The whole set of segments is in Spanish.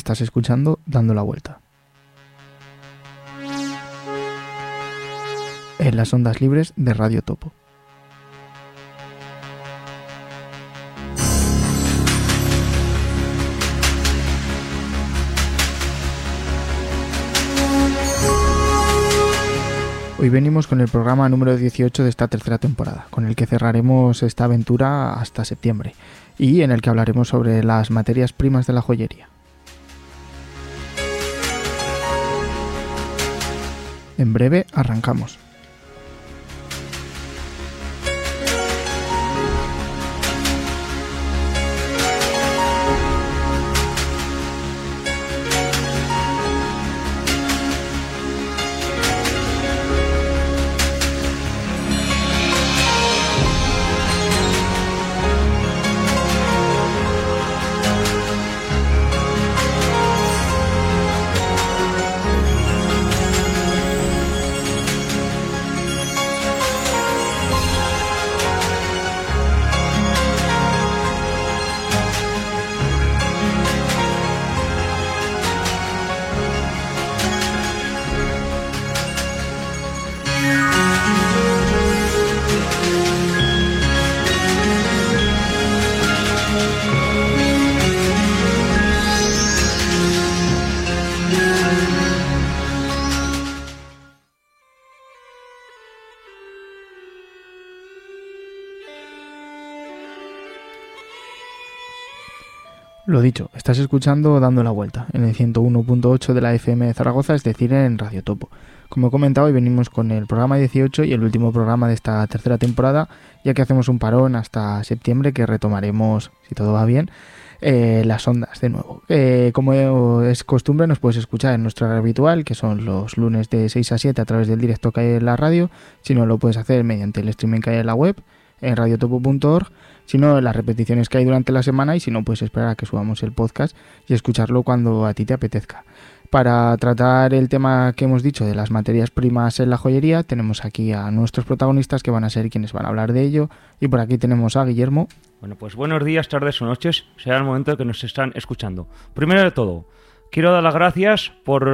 Estás escuchando Dando la Vuelta. En las ondas libres de Radio Topo. Hoy venimos con el programa número 18 de esta tercera temporada, con el que cerraremos esta aventura hasta septiembre y en el que hablaremos sobre las materias primas de la joyería. En breve arrancamos. Lo dicho, estás escuchando Dando la Vuelta, en el 101.8 de la FM de Zaragoza, es decir, en Radio Topo. Como he comentado, hoy venimos con el programa 18 y el último programa de esta tercera temporada, ya que hacemos un parón hasta septiembre, que retomaremos, si todo va bien, las ondas de nuevo. Como es costumbre, nos puedes escuchar en nuestro horario habitual, que son los lunes de 6 a 7 a través del directo que hay en la radio. Si no, lo puedes hacer mediante el streaming que hay en la web, en radiotopo.org. Si no, las repeticiones que hay durante la semana, y si no, puedes esperar a que subamos el podcast y escucharlo cuando a ti te apetezca. Para tratar el tema que hemos dicho de las materias primas en la joyería, tenemos aquí a nuestros protagonistas que van a ser quienes van a hablar de ello. Y por aquí tenemos a Guillermo. Bueno, pues buenos días, tardes o noches, sea el momento que nos están escuchando. Primero de todo, quiero dar las gracias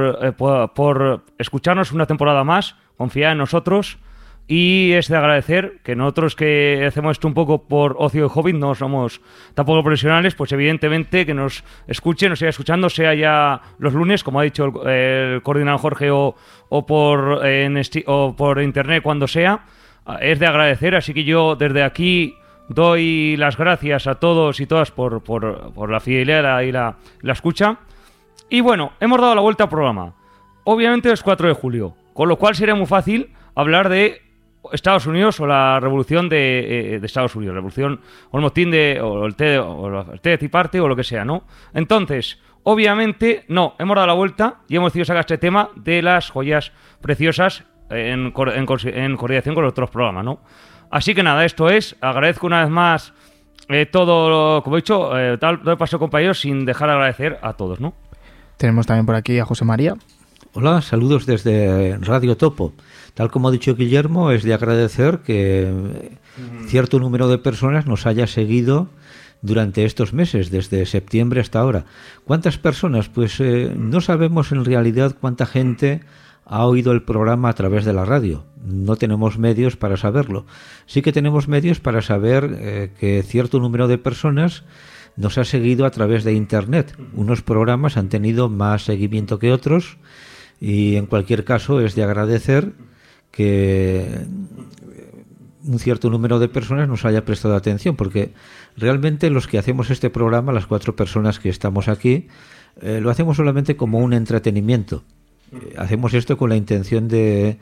por escucharnos una temporada más, confiar en nosotros. Y es de agradecer que nosotros, que hacemos esto un poco por ocio y hobby, no somos tampoco profesionales, pues evidentemente que nos escuchen, nos siga escuchando, sea ya los lunes, como ha dicho el coordinador Jorge, o por internet, cuando sea. Es de agradecer, así que yo desde aquí doy las gracias a todos y todas por la fidelidad y la escucha. Y bueno, hemos dado la vuelta al programa. Obviamente es 4 de julio, con lo cual sería muy fácil hablar de Estados Unidos o la revolución de Estados Unidos, la revolución o el motín o el té de Tea Party o lo que sea, ¿no? Entonces, obviamente, no, hemos dado la vuelta y hemos decidido sacar este tema de las joyas preciosas en coordinación con los otros programas, ¿no? Así que nada, esto es, agradezco una vez más todo, como he dicho, todo el paso, compañeros, sin dejar de agradecer a todos, ¿no? Tenemos también por aquí a José María. Hola, saludos desde Radio Topo. Tal como ha dicho Guillermo, es de agradecer que cierto número de personas nos haya seguido durante estos meses, desde septiembre hasta ahora. ¿Cuántas personas? Pues no sabemos en realidad cuánta gente ha oído el programa a través de la radio. No tenemos medios para saberlo. Sí que tenemos medios para saber que cierto número de personas nos ha seguido a través de Internet. Unos programas han tenido más seguimiento que otros y en cualquier caso es de agradecer que un cierto número de personas nos haya prestado atención, porque realmente los que hacemos este programa, las 4 personas que estamos aquí, lo hacemos solamente como un entretenimiento. Hacemos esto con la intención de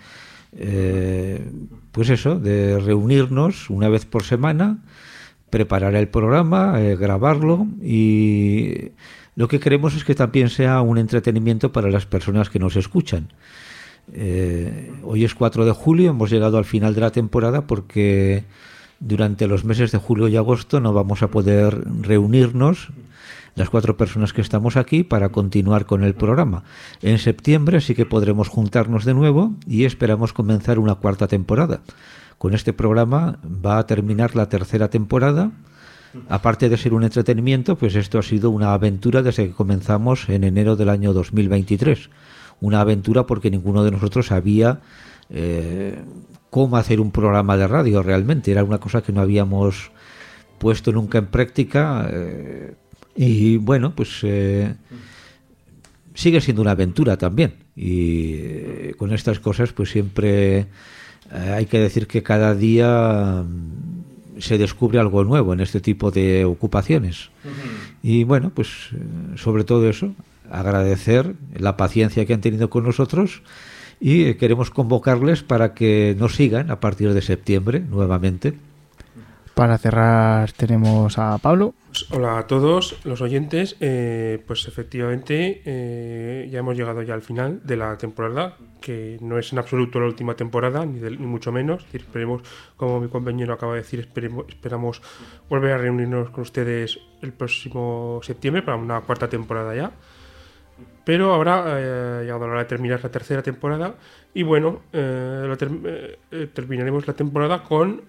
de reunirnos una vez por semana, preparar el programa, grabarlo, y lo que queremos es que también sea un entretenimiento para las personas que nos escuchan. Hoy es 4 de julio, hemos llegado al final de la temporada porque durante los meses de julio y agosto no vamos a poder reunirnos las 4 personas que estamos aquí para continuar con el programa. En septiembre sí que podremos juntarnos de nuevo y esperamos comenzar una 4ª temporada. Con este programa va a terminar la 3ª temporada aparte de ser un entretenimiento, pues esto ha sido una aventura desde que comenzamos en enero del año 2023. Una aventura porque ninguno de nosotros sabía cómo hacer un programa de radio realmente. Era una cosa que no habíamos puesto nunca en práctica y bueno, pues sigue siendo una aventura también. Y con estas cosas pues siempre hay que decir que cada día se descubre algo nuevo en este tipo de ocupaciones. Y bueno, pues sobre todo eso, agradecer la paciencia que han tenido con nosotros y queremos convocarles para que nos sigan a partir de septiembre nuevamente. Para cerrar tenemos a Pablo. Hola a todos los oyentes. Pues efectivamente ya hemos llegado ya al final de la temporada, que no es en absoluto la última temporada, ni mucho menos. Esperemos, como mi compañero acaba de decir, esperamos volver a reunirnos con ustedes el próximo septiembre para una cuarta temporada ya. Pero ahora ha llegado la hora de terminar la tercera temporada y bueno, terminaremos la temporada con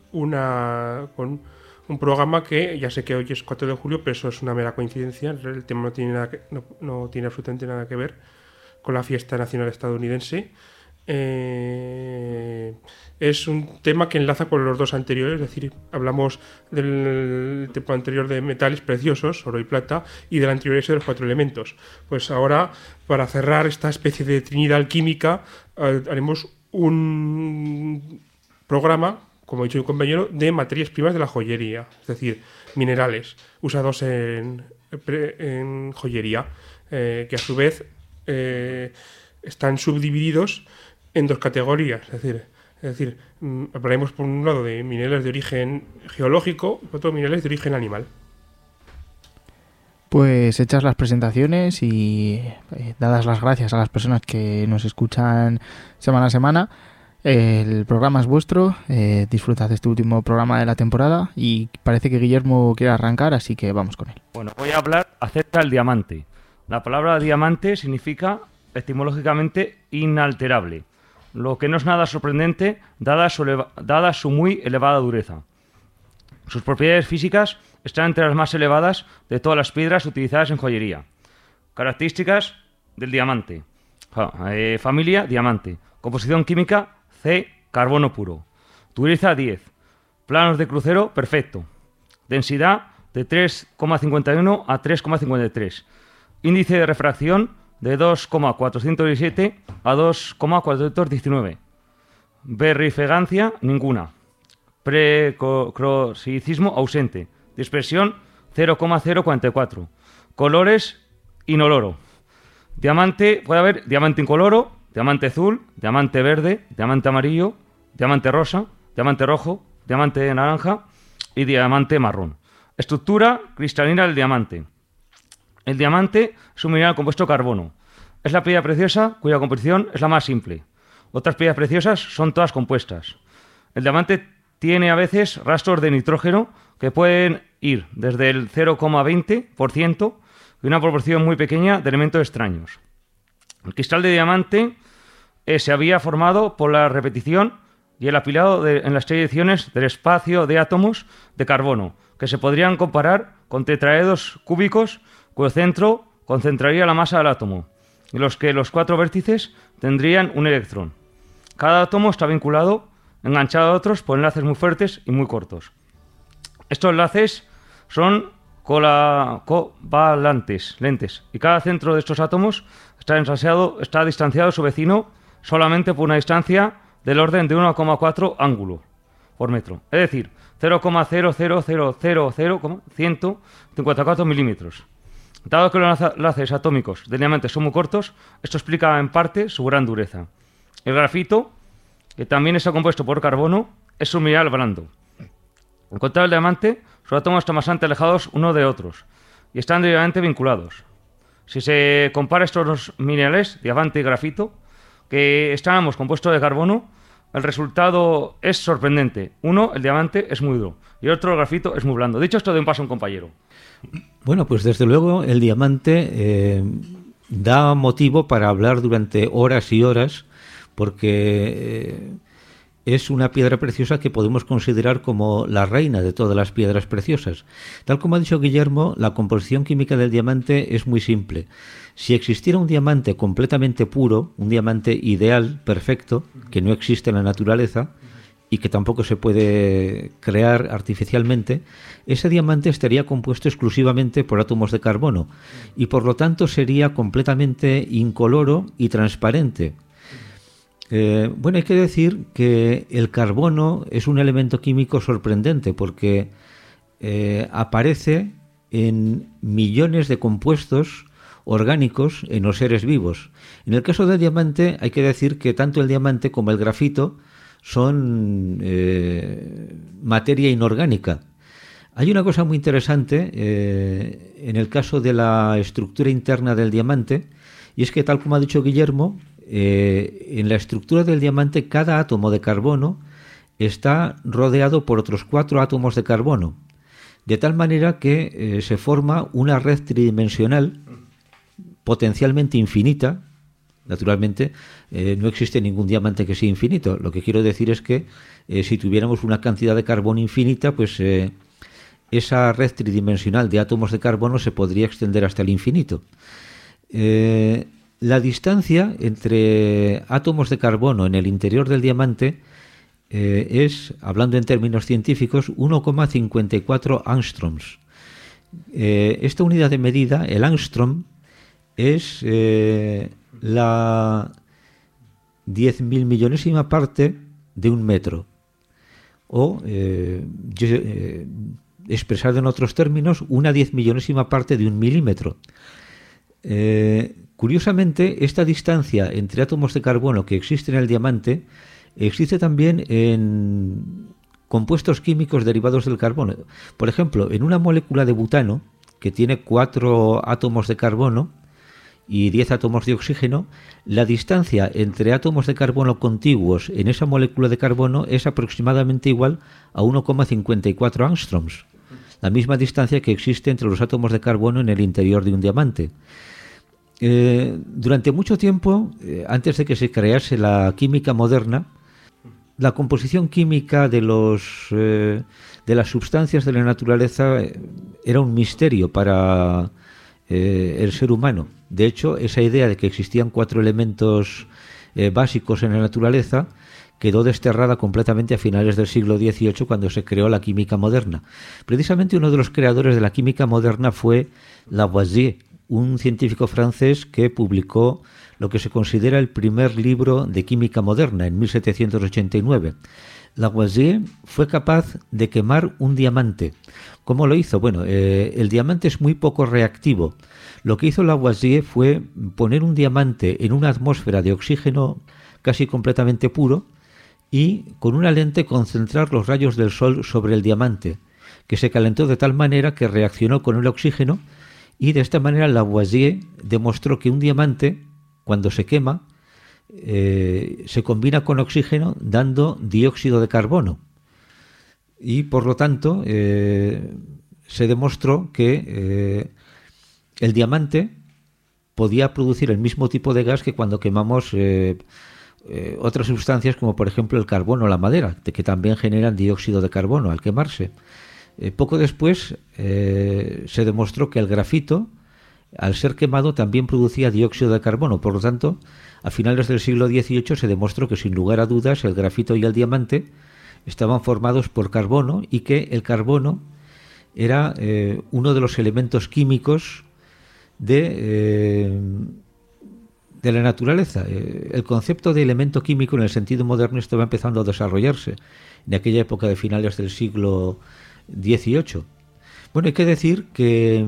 un programa que ya sé que hoy es 4 de julio, pero eso es una mera coincidencia. El tema no tiene absolutamente nada que ver con la fiesta nacional estadounidense. Es un tema que enlaza con los dos anteriores, es decir, hablamos del tema anterior de metales preciosos, oro y plata, y del anterior ese de los 4 elementos. Pues ahora, para cerrar esta especie de trinidad alquímica, haremos un programa, como ha dicho mi compañero, de materias primas de la joyería, es decir, minerales usados en joyería, que a su vez están subdivididos en dos categorías, es decir, hablaremos por un lado de minerales de origen geológico y por otro minerales de origen animal. Pues hechas las presentaciones y dadas las gracias a las personas que nos escuchan semana a semana, el programa es vuestro. Disfrutad de este último programa de la temporada y parece que Guillermo quiere arrancar, así que vamos con él. Bueno, voy a hablar acerca del diamante. La palabra diamante significa etimológicamente inalterable, lo que no es nada sorprendente dada su muy elevada dureza. Sus propiedades físicas están entre las más elevadas de todas las piedras utilizadas en joyería. Características del diamante. Familia diamante. Composición química C, carbono puro. Dureza 10. Planos de crucero perfecto. Densidad de 3,51 a 3,53. Índice de refracción de 2,417 a 2,419. Verificancia ninguna. Precrosicismo ausente. Dispersión 0,044. Colores inoloro. Diamante, puede haber diamante incoloro, diamante azul, diamante verde, diamante amarillo, diamante rosa, diamante rojo, diamante naranja y diamante marrón. Estructura cristalina del diamante. El diamante es un mineral compuesto de carbono. Es la piedra preciosa cuya composición es la más simple. Otras piedras preciosas son todas compuestas. El diamante tiene a veces rastros de nitrógeno que pueden ir desde el 0,20% y una proporción muy pequeña de elementos extraños. El cristal de diamante se había formado por la repetición y el apilado en las trayecciones del espacio de átomos de carbono, que se podrían comparar con tetraedros cúbicos cuyo centro concentraría la masa del átomo, en los que los 4 vértices tendrían un electrón. Cada átomo está vinculado, enganchado a otros por enlaces muy fuertes y muy cortos. Estos enlaces son covalantes, y cada centro de estos átomos está distanciado de su vecino solamente por una distancia del orden de 1,4 ángulo por metro, es decir, 0,0000154 milímetros. Dado que los enlaces atómicos del diamante son muy cortos, esto explica en parte su gran dureza. El grafito, que también está compuesto por carbono, es un mineral blando. En contrario al diamante, sus átomos están bastante alejados unos de otros y están directamente vinculados. Si se compara estos dos minerales, diamante y grafito, que están ambos compuestos de carbono, el resultado es sorprendente. Uno, el diamante, es muy duro y el otro, el grafito, es muy blando. Dicho esto, doy un paso a un compañero. Bueno, pues desde luego el diamante da motivo para hablar durante horas y horas, porque es una piedra preciosa que podemos considerar como la reina de todas las piedras preciosas. Tal como ha dicho Guillermo, la composición química del diamante es muy simple. Si existiera un diamante completamente puro, un diamante ideal, perfecto, que no existe en la naturaleza y que tampoco se puede crear artificialmente, ese diamante estaría compuesto exclusivamente por átomos de carbono y por lo tanto sería completamente incoloro y transparente. Bueno, hay que decir que el carbono es un elemento químico sorprendente porque aparece en millones de compuestos orgánicos en los seres vivos. En el caso del diamante hay que decir que tanto el diamante como el grafito son materia inorgánica. Hay una cosa muy interesante en el caso de la estructura interna del diamante, y es que, tal como ha dicho Guillermo, en la estructura del diamante cada átomo de carbono está rodeado por otros 4 átomos de carbono, de tal manera que se forma una red tridimensional potencialmente infinita. Naturalmente, no existe ningún diamante que sea infinito. Lo que quiero decir es que si tuviéramos una cantidad de carbono infinita, pues esa red tridimensional de átomos de carbono se podría extender hasta el infinito. La distancia entre átomos de carbono en el interior del diamante es, hablando en términos científicos, 1,54 angstroms. Esta unidad de medida, el angstrom, es la 10.000 millonésima parte de un metro. O, expresado en otros términos, una 10 millonésima parte de un milímetro. Curiosamente, esta distancia entre átomos de carbono que existe en el diamante existe también en compuestos químicos derivados del carbono. Por ejemplo, en una molécula de butano que tiene 4 átomos de carbono y 10 átomos de oxígeno, la distancia entre átomos de carbono contiguos en esa molécula de carbono es aproximadamente igual a 1,54 angstroms, la misma distancia que existe entre los átomos de carbono en el interior de un diamante. Durante mucho tiempo, antes de que se crease la química moderna, la composición química de las sustancias de la naturaleza era un misterio para el ser humano. De hecho, esa idea de que existían 4 elementos básicos en la naturaleza quedó desterrada completamente a finales del siglo XVIII, cuando se creó la química moderna. Precisamente uno de los creadores de la química moderna fue Lavoisier, un científico francés que publicó lo que se considera el primer libro de química moderna en 1789. Lavoisier fue capaz de quemar un diamante. ¿Cómo lo hizo? Bueno, el diamante es muy poco reactivo. Lo que hizo Lavoisier fue poner un diamante en una atmósfera de oxígeno casi completamente puro y con una lente concentrar los rayos del sol sobre el diamante, que se calentó de tal manera que reaccionó con el oxígeno, y de esta manera Lavoisier demostró que un diamante, cuando se quema, se combina con oxígeno dando dióxido de carbono. Y por lo tanto se demostró que el diamante podía producir el mismo tipo de gas que cuando quemamos otras sustancias, como por ejemplo el carbono o la madera, que también generan dióxido de carbono al quemarse. Poco después se demostró que el grafito, al ser quemado, también producía dióxido de carbono. Por lo tanto, a finales del siglo XVIII se demostró que, sin lugar a dudas, el grafito y el diamante estaban formados por carbono y que el carbono era uno de los elementos químicos de la naturaleza. El concepto de elemento químico en el sentido moderno estaba empezando a desarrollarse en aquella época de finales del siglo XVIII. Bueno, hay que decir que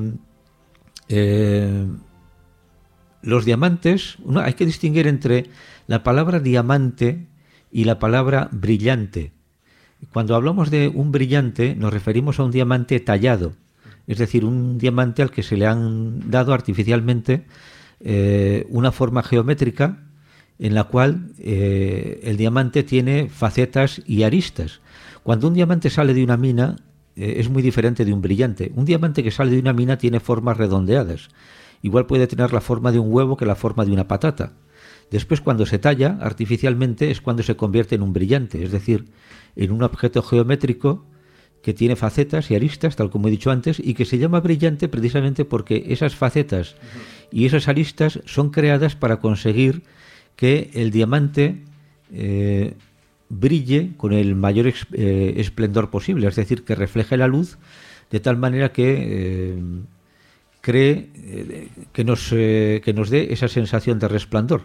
los diamantes, hay que distinguir entre la palabra diamante y la palabra brillante. Cuando hablamos de un brillante nos referimos a un diamante tallado, es decir, un diamante al que se le han dado artificialmente una forma geométrica en la cual el diamante tiene facetas y aristas. Cuando un diamante sale de una mina es muy diferente de un brillante. Un diamante que sale de una mina tiene formas redondeadas. Igual puede tener la forma de un huevo que la forma de una patata. Después, cuando se talla artificialmente, es cuando se convierte en un brillante, es decir, en un objeto geométrico que tiene facetas y aristas, tal como he dicho antes, y que se llama brillante precisamente porque esas facetas y esas aristas son creadas para conseguir que el diamante brille con el mayor esplendor posible, es decir, que refleje la luz de tal manera que que nos dé esa sensación de resplandor.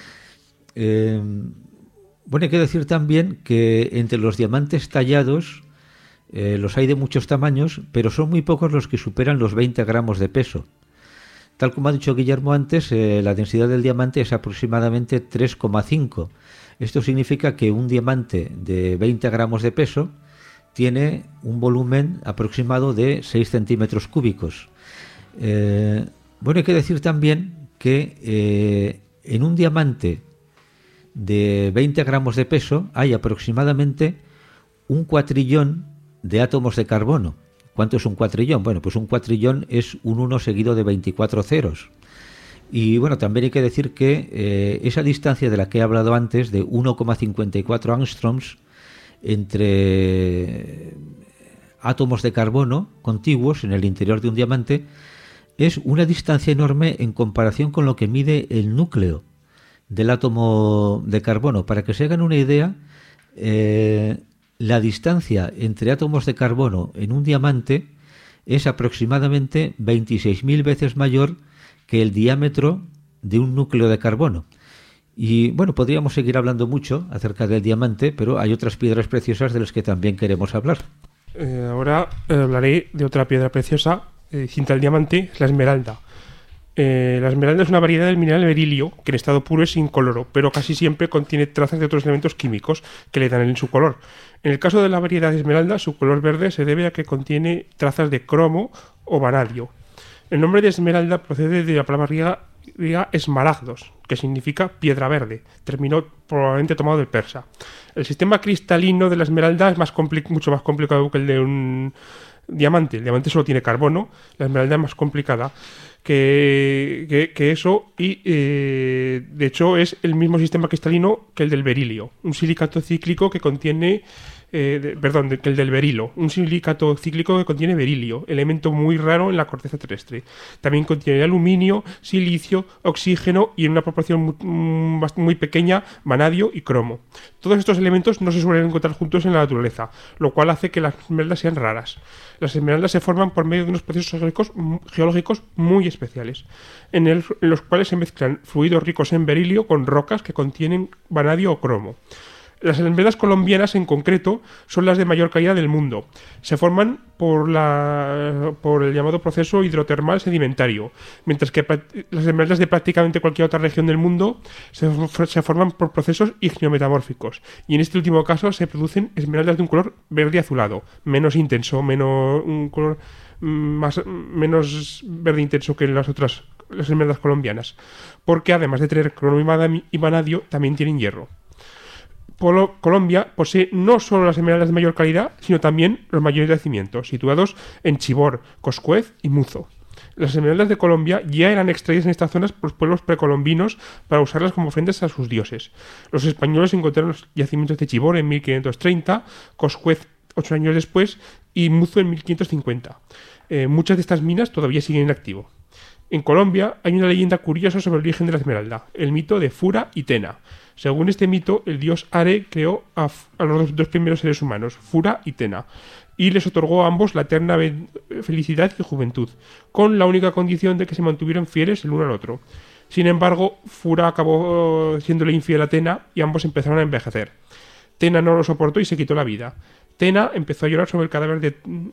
Bueno, hay que decir también que entre los diamantes tallados los hay de muchos tamaños, pero son muy pocos los que superan los 20 gramos de peso. Tal como ha dicho Guillermo antes, la densidad del diamante es aproximadamente 3,5. Esto significa que un diamante de 20 gramos de peso tiene un volumen aproximado de 6 centímetros cúbicos. Bueno, hay que decir también que en un diamante de 20 gramos de peso hay aproximadamente un cuatrillón de átomos de carbono. ¿Cuánto es un cuatrillón? Bueno, pues un cuatrillón es un 1 seguido de 24 ceros. Y bueno, también hay que decir que esa distancia de la que he hablado antes, de 1,54 angstroms entre átomos de carbono contiguos en el interior de un diamante, es una distancia enorme en comparación con lo que mide el núcleo del átomo de carbono. Para que se hagan una idea, la distancia entre átomos de carbono en un diamante es aproximadamente 26.000 veces mayor que el diámetro de un núcleo de carbono. Y bueno, podríamos seguir hablando mucho acerca del diamante, pero hay otras piedras preciosas de las que también queremos hablar. Ahora hablaré de otra piedra preciosa distinta al diamante, la esmeralda. La esmeralda es una variedad del mineral berilio que en estado puro es incoloro, pero casi siempre contiene trazas de otros elementos químicos que le dan su color. En el caso de la variedad de esmeralda, su color verde se debe a que contiene trazas de cromo o vanadio. El nombre de esmeralda procede de la palabra griega esmaragdos, que significa piedra verde, término probablemente tomado del persa. El sistema cristalino de la esmeralda es mucho más complicado que el de un diamante. El diamante solo tiene carbono, la esmeralda es más complicada que eso y de hecho es el mismo sistema cristalino que el del berilio, un silicato cíclico que contiene que el del berilo, un silicato cíclico que contiene berilio, elemento muy raro en la corteza terrestre. También contiene aluminio, silicio, oxígeno y en una proporción muy pequeña vanadio y cromo. Todos estos elementos no se suelen encontrar juntos en la naturaleza, lo cual hace que las esmeraldas sean raras. Las esmeraldas se forman por medio de unos procesos geológicos muy especiales, en los cuales se mezclan fluidos ricos en berilio con rocas que contienen vanadio o cromo. Las esmeraldas colombianas en concreto son las de mayor calidad del mundo. Se forman por el llamado proceso hidrotermal sedimentario, mientras que las esmeraldas de prácticamente cualquier otra región del mundo se forman por procesos igneometamórficos. Y en este último caso se producen esmeraldas de un color verde azulado, menos intenso, un color menos verde intenso que las esmeraldas colombianas, porque además de tener cromo y vanadio, también tienen hierro. Colombia posee no solo las esmeraldas de mayor calidad, sino también los mayores yacimientos, situados en Chibor, Coscuez y Muzo. Las esmeraldas de Colombia ya eran extraídas en estas zonas por los pueblos precolombinos para usarlas como ofrendas a sus dioses. Los españoles encontraron los yacimientos de Chibor en 1530, Coscuez 8 años después y Muzo en 1550. Muchas de estas minas todavía siguen en activo. En Colombia hay una leyenda curiosa sobre el origen de la esmeralda, el mito de Fura y Tena. Según este mito, el dios Are creó a los dos primeros seres humanos, Fura y Tena, y les otorgó a ambos la eterna felicidad y juventud, con la única condición de que se mantuvieran fieles el uno al otro. Sin embargo, Fura acabó siéndole infiel a Tena y ambos empezaron a envejecer. Tena no lo soportó y se quitó la vida. Tena empezó a llorar sobre el cadáver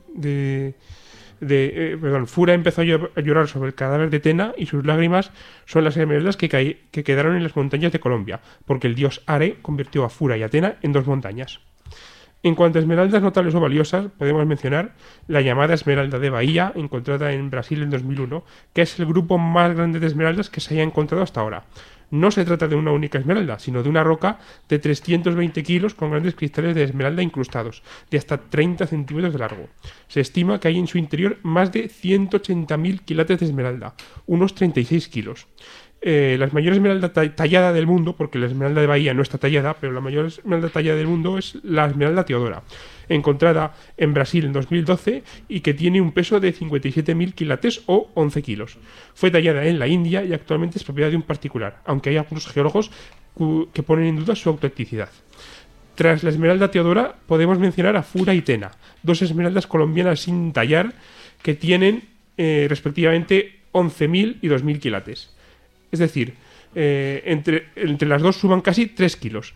Fura empezó a llorar sobre el cadáver de Tena y sus lágrimas son las esmeraldas que quedaron en las montañas de Colombia, porque el dios Are convirtió a Fura y a Tena en dos montañas. En cuanto a esmeraldas notables o valiosas, podemos mencionar la llamada esmeralda de Bahía, encontrada en Brasil en 2001, que es el grupo más grande de esmeraldas que se haya encontrado hasta ahora. No se trata de una única esmeralda, sino de una roca de 320 kilos con grandes cristales de esmeralda incrustados, de hasta 30 centímetros de largo. Se estima que hay en su interior más de 180.000 quilates de esmeralda, unos 36 kilos. La mayor esmeralda tallada del mundo, porque la esmeralda de Bahía no está tallada, pero la mayor esmeralda tallada del mundo es la esmeralda Teodora, encontrada en Brasil en 2012 y que tiene un peso de 57.000 quilates o 11 kilos. Fue tallada en la India y actualmente es propiedad de un particular, aunque hay algunos geólogos que ponen en duda su autenticidad. Tras la esmeralda Teodora podemos mencionar a Fura y Tena, dos esmeraldas colombianas sin tallar que tienen respectivamente 11.000 y 2.000 quilates. Es decir, entre las dos suman casi 3 kilos.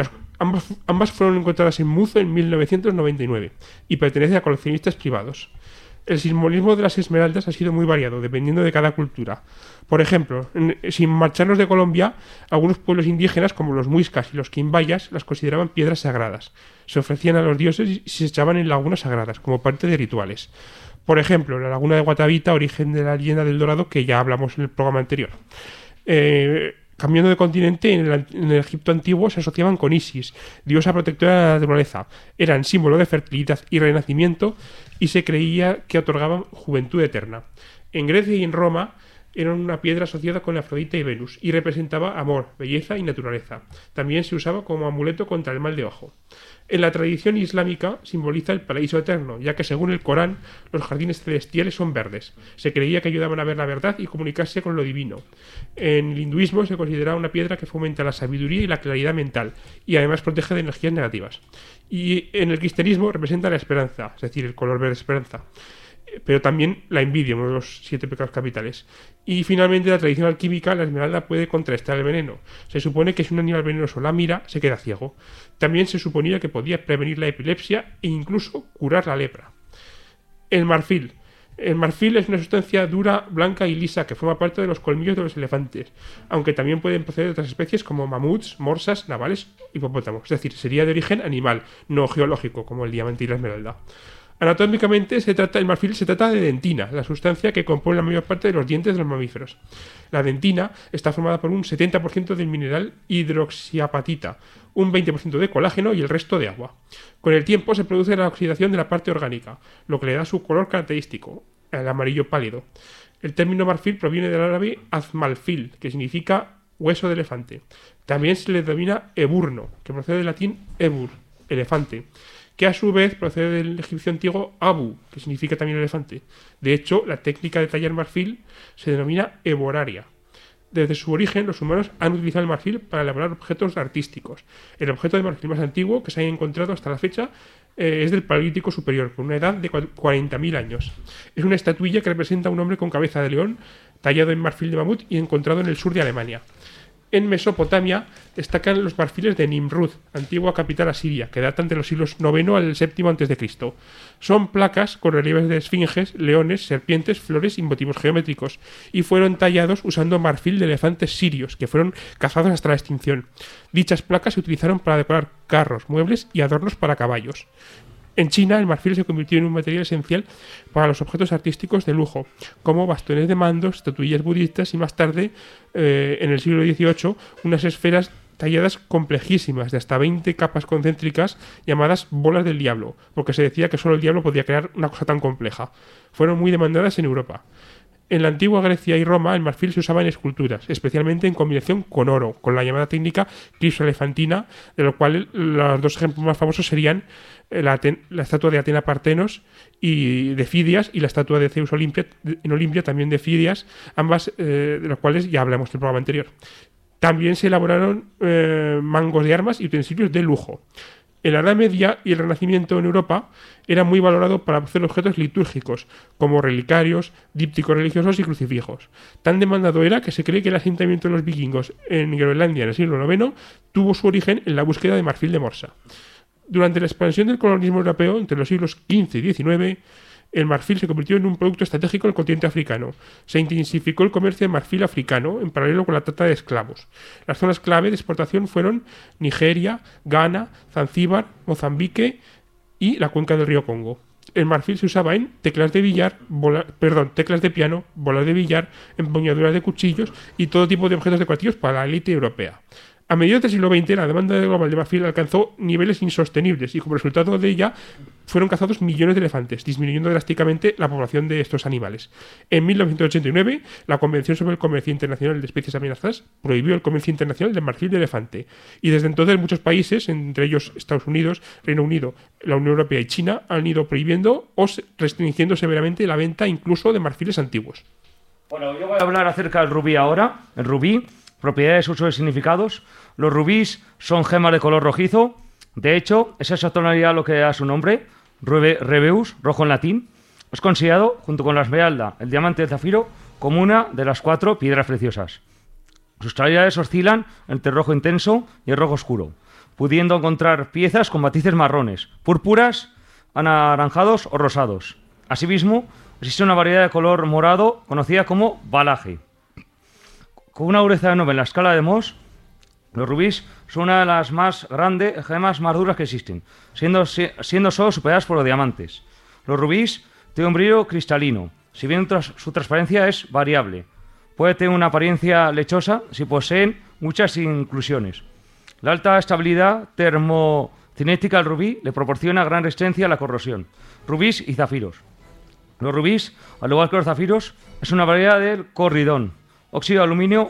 Ambas fueron encontradas en Muzo en 1999 y pertenecen a coleccionistas privados. El simbolismo de las esmeraldas ha sido muy variado, dependiendo de cada cultura. Por ejemplo, sin marcharnos de Colombia, algunos pueblos indígenas, como los muiscas y los quimbayas, las consideraban piedras sagradas. Se ofrecían a los dioses y se echaban en lagunas sagradas, como parte de rituales. Por ejemplo, la laguna de Guatavita, origen de la leyenda del Dorado, que ya hablamos en el programa anterior. Cambiando de continente, en el Egipto antiguo se asociaban con Isis, diosa protectora de la naturaleza. Eran símbolo de fertilidad y renacimiento y se creía que otorgaban juventud eterna. En Grecia y en Roma eran una piedra asociada con Afrodita y Venus y representaba amor, belleza y naturaleza. También se usaba como amuleto contra el mal de ojo. En la tradición islámica simboliza el paraíso eterno, ya que según el Corán, los jardines celestiales son verdes. Se creía que ayudaban a ver la verdad y comunicarse con lo divino. En el hinduismo se considera una piedra que fomenta la sabiduría y la claridad mental, y además protege de energías negativas. Y en el cristianismo representa la esperanza, es decir, el color verde esperanza. Pero también la envidia, uno de los 7 pecados capitales. Y finalmente, la tradición alquímica, la esmeralda puede contrarrestar el veneno. Se supone que si un animal venenoso la mira, se queda ciego. También se suponía que podía prevenir la epilepsia e incluso curar la lepra. El marfil. El marfil es una sustancia dura, blanca y lisa que forma parte de los colmillos de los elefantes, aunque también pueden proceder de otras especies como mamuts, morsas, navales y hipopótamos. Es decir, sería de origen animal, no geológico, como el diamante y la esmeralda. Anatómicamente, el marfil se trata de dentina, la sustancia que compone la mayor parte de los dientes de los mamíferos. La dentina está formada por un 70% del mineral hidroxiapatita, un 20% de colágeno y el resto de agua. Con el tiempo se produce la oxidación de la parte orgánica, lo que le da su color característico, el amarillo pálido. El término marfil proviene del árabe azmalfil, que significa hueso de elefante. También se le denomina eburno, que procede del latín ebur, elefante, que a su vez procede del egipcio antiguo Abu, que significa también elefante. De hecho, la técnica de tallar marfil se denomina eboraria. Desde su origen, los humanos han utilizado el marfil para elaborar objetos artísticos. El objeto de marfil más antiguo que se haya encontrado hasta la fecha es del Paleolítico Superior, con una edad de 40.000 años. Es una estatuilla que representa a un hombre con cabeza de león, tallado en marfil de mamut y encontrado en el sur de Alemania. En Mesopotamia destacan los marfiles de Nimrud, antigua capital asiria, que datan de los siglos IX al VII a.C. Son placas con relieves de esfinges, leones, serpientes, flores y motivos geométricos, y fueron tallados usando marfil de elefantes sirios, que fueron cazados hasta la extinción. Dichas placas se utilizaron para decorar carros, muebles y adornos para caballos. En China, el marfil se convirtió en un material esencial para los objetos artísticos de lujo, como bastones de mando, estatuillas budistas y más tarde, en el siglo XVIII, unas esferas talladas complejísimas de hasta 20 capas concéntricas llamadas bolas del diablo, porque se decía que solo el diablo podía crear una cosa tan compleja. Fueron muy demandadas en Europa. En la antigua Grecia y Roma, el marfil se usaba en esculturas, especialmente en combinación con oro, con la llamada técnica crisoelefantina, de lo cual los dos ejemplos más famosos serían la estatua de Atena Partenos y de Fidias y la estatua de Zeus en Olimpia, también de Fidias, ambas de las cuales ya hablamos en el programa anterior. También se elaboraron mangos de armas y utensilios de lujo. En la Edad Media y el Renacimiento en Europa era muy valorado para hacer objetos litúrgicos, como relicarios, dípticos religiosos y crucifijos. Tan demandado era que se cree que el asentamiento de los vikingos en Groenlandia en el siglo IX tuvo su origen en la búsqueda de marfil de morsa. Durante la expansión del colonialismo europeo entre los siglos XV y XIX, el marfil se convirtió en un producto estratégico del continente africano. Se intensificó el comercio de marfil africano en paralelo con la trata de esclavos. Las zonas clave de exportación fueron Nigeria, Ghana, Zanzíbar, Mozambique y la cuenca del río Congo. El marfil se usaba en teclas de piano, bolas de billar, empuñaduras de cuchillos y todo tipo de objetos decorativos para la élite europea. A mediados del siglo XX, la demanda global de marfil alcanzó niveles insostenibles y como resultado de ella fueron cazados millones de elefantes, disminuyendo drásticamente la población de estos animales. En 1989, la Convención sobre el Comercio Internacional de Especies Amenazadas prohibió el comercio internacional del marfil de elefante. Y desde entonces muchos países, entre ellos Estados Unidos, Reino Unido, la Unión Europea y China, han ido prohibiendo o restringiendo severamente la venta incluso de marfiles antiguos. Bueno, yo voy a hablar acerca del rubí ahora. El rubí, propiedades, usos y significados. Los rubíes son gemas de color rojizo. De hecho, es esa tonalidad lo que da su nombre, rubeus, rojo en latín. Es considerado, junto con la esmeralda, el diamante y el zafiro, como una de las 4 piedras preciosas. Sus tonalidades oscilan entre el rojo intenso y el rojo oscuro, pudiendo encontrar piezas con matices marrones, púrpuras, anaranjados o rosados. Asimismo, existe una variedad de color morado conocida como balaje. Con una dureza enorme en la escala de Mohs, los rubíes son una de las más grandes gemas más duras que existen, siendo solo superadas por los diamantes. Los rubíes tienen un brillo cristalino, si bien su transparencia es variable. Puede tener una apariencia lechosa si poseen muchas inclusiones. La alta estabilidad termocinética del rubí le proporciona gran resistencia a la corrosión. Rubíes y zafiros. Los rubíes, al igual que los zafiros, es una variedad del corridón, óxido de aluminio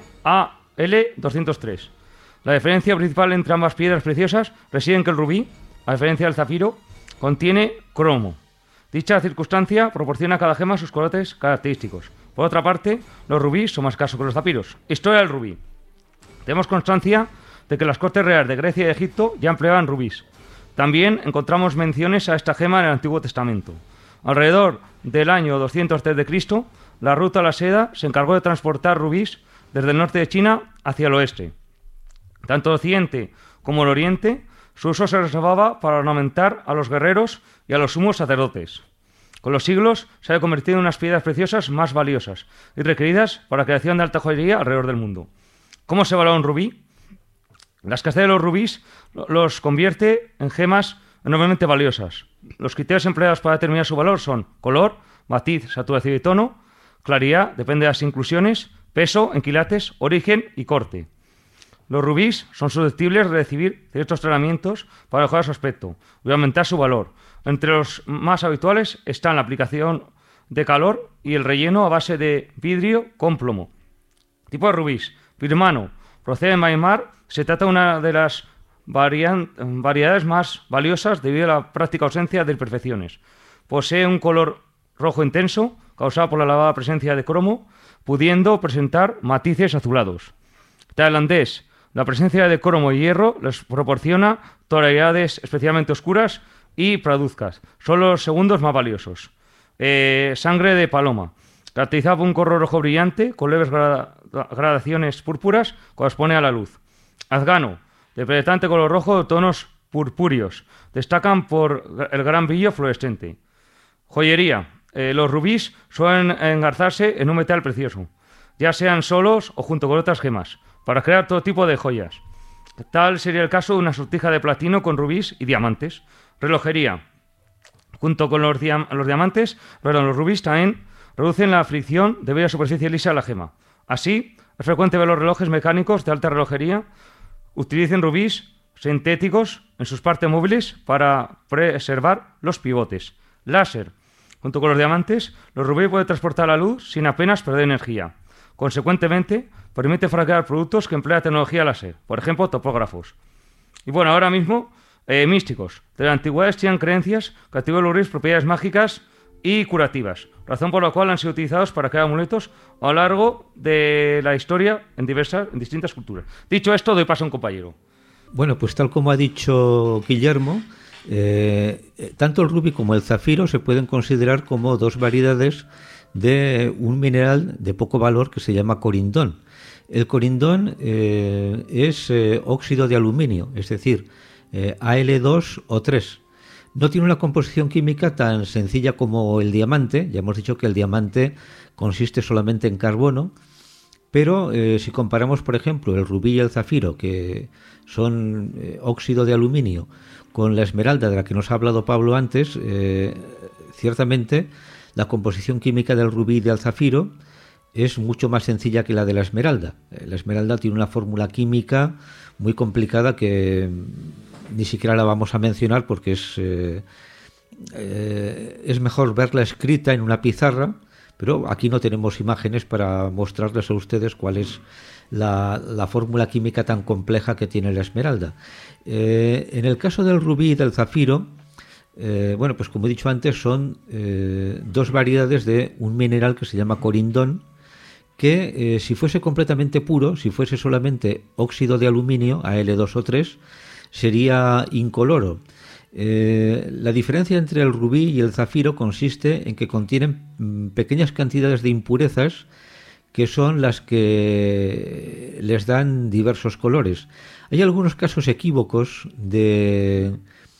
Al203. La diferencia principal entre ambas piedras preciosas reside en que el rubí, a diferencia del zafiro, contiene cromo. Dicha circunstancia proporciona a cada gema sus colores característicos. Por otra parte, los rubíes son más escasos que los zafiros. Historia del rubí. Tenemos constancia de que las cortes reales de Grecia y de Egipto ya empleaban rubíes. También encontramos menciones a esta gema en el Antiguo Testamento. Alrededor del año 200 a.C., la ruta a la seda se encargó de transportar rubíes desde el norte de China hacia el oeste. Tanto el occidente como el oriente, su uso se reservaba para ornamentar a los guerreros y a los sumos sacerdotes. Con los siglos se ha convertido en unas piedras preciosas más valiosas y requeridas para la creación de alta joyería alrededor del mundo. ¿Cómo se valora un rubí? La escasez de los rubíes los convierte en gemas enormemente valiosas. Los criterios empleados para determinar su valor son color, matiz, saturación y tono, claridad, depende de las inclusiones, peso en quilates, origen y corte. Los rubíes son susceptibles de recibir ciertos tratamientos para mejorar su aspecto y aumentar su valor. Entre los más habituales están la aplicación de calor y el relleno a base de vidrio con plomo. Tipo de rubíes. Birmano. Procede de Myanmar. Se trata de una de las variedades más valiosas debido a la práctica ausencia de imperfecciones. Posee un color rojo intenso causado por la elevada presencia de cromo, pudiendo presentar matices azulados. Tailandés. La presencia de cromo y hierro les proporciona tonalidades especialmente oscuras y parduzcas. Son los segundos más valiosos. Sangre de paloma. Caracterizado por un color rojo brillante con leves gradaciones púrpuras, corresponde a la luz. Afgano. De penetrante color rojo de tonos purpúreos. Destacan por el gran brillo fluorescente. Joyería. Los rubíes suelen engarzarse en un metal precioso, ya sean solos o junto con otras gemas, para crear todo tipo de joyas. Tal sería el caso de una sortija de platino con rubíes y diamantes. Relojería. Junto con los diamantes, los rubíes también reducen la fricción debido a la superficie lisa de la gema. Así, es frecuente ver los relojes mecánicos de alta relojería utilicen rubíes sintéticos en sus partes móviles para preservar los pivotes. Láser. Junto con los diamantes, los rubíes pueden transportar la luz sin apenas perder energía. Consecuentemente, permite fabricar productos que emplean tecnología láser, por ejemplo, topógrafos. Y bueno, ahora mismo, místicos. De la antigüedad existían creencias que atribuían a los rubíes propiedades mágicas y curativas, razón por la cual han sido utilizados para crear amuletos a lo largo de la historia en distintas culturas. Dicho esto, doy paso a un compañero. Bueno, pues tal como ha dicho Guillermo, tanto el rubí como el zafiro se pueden considerar como dos variedades de un mineral de poco valor que se llama corindón. El corindón es óxido de aluminio, es decir, Al2O3. No tiene una composición química tan sencilla como el diamante. Ya hemos dicho que el diamante consiste solamente en carbono, pero si comparamos, por ejemplo, el rubí y el zafiro, que son óxido de aluminio, con la esmeralda de la que nos ha hablado Pablo antes, ciertamente la composición química del rubí y del zafiro es mucho más sencilla que la de la esmeralda. La esmeralda tiene una fórmula química muy complicada que ni siquiera la vamos a mencionar porque es es mejor verla escrita en una pizarra, pero aquí no tenemos imágenes para mostrarles a ustedes cuál es la fórmula química tan compleja que tiene la esmeralda. En el caso del rubí y del zafiro, bueno, pues como he dicho antes, son dos variedades de un mineral que se llama corindón, que si fuese completamente puro, si fuese solamente óxido de aluminio, Al2O3, sería incoloro. La diferencia entre el rubí y el zafiro consiste en que contienen pequeñas cantidades de impurezas que son las que les dan diversos colores. Hay algunos casos equívocos de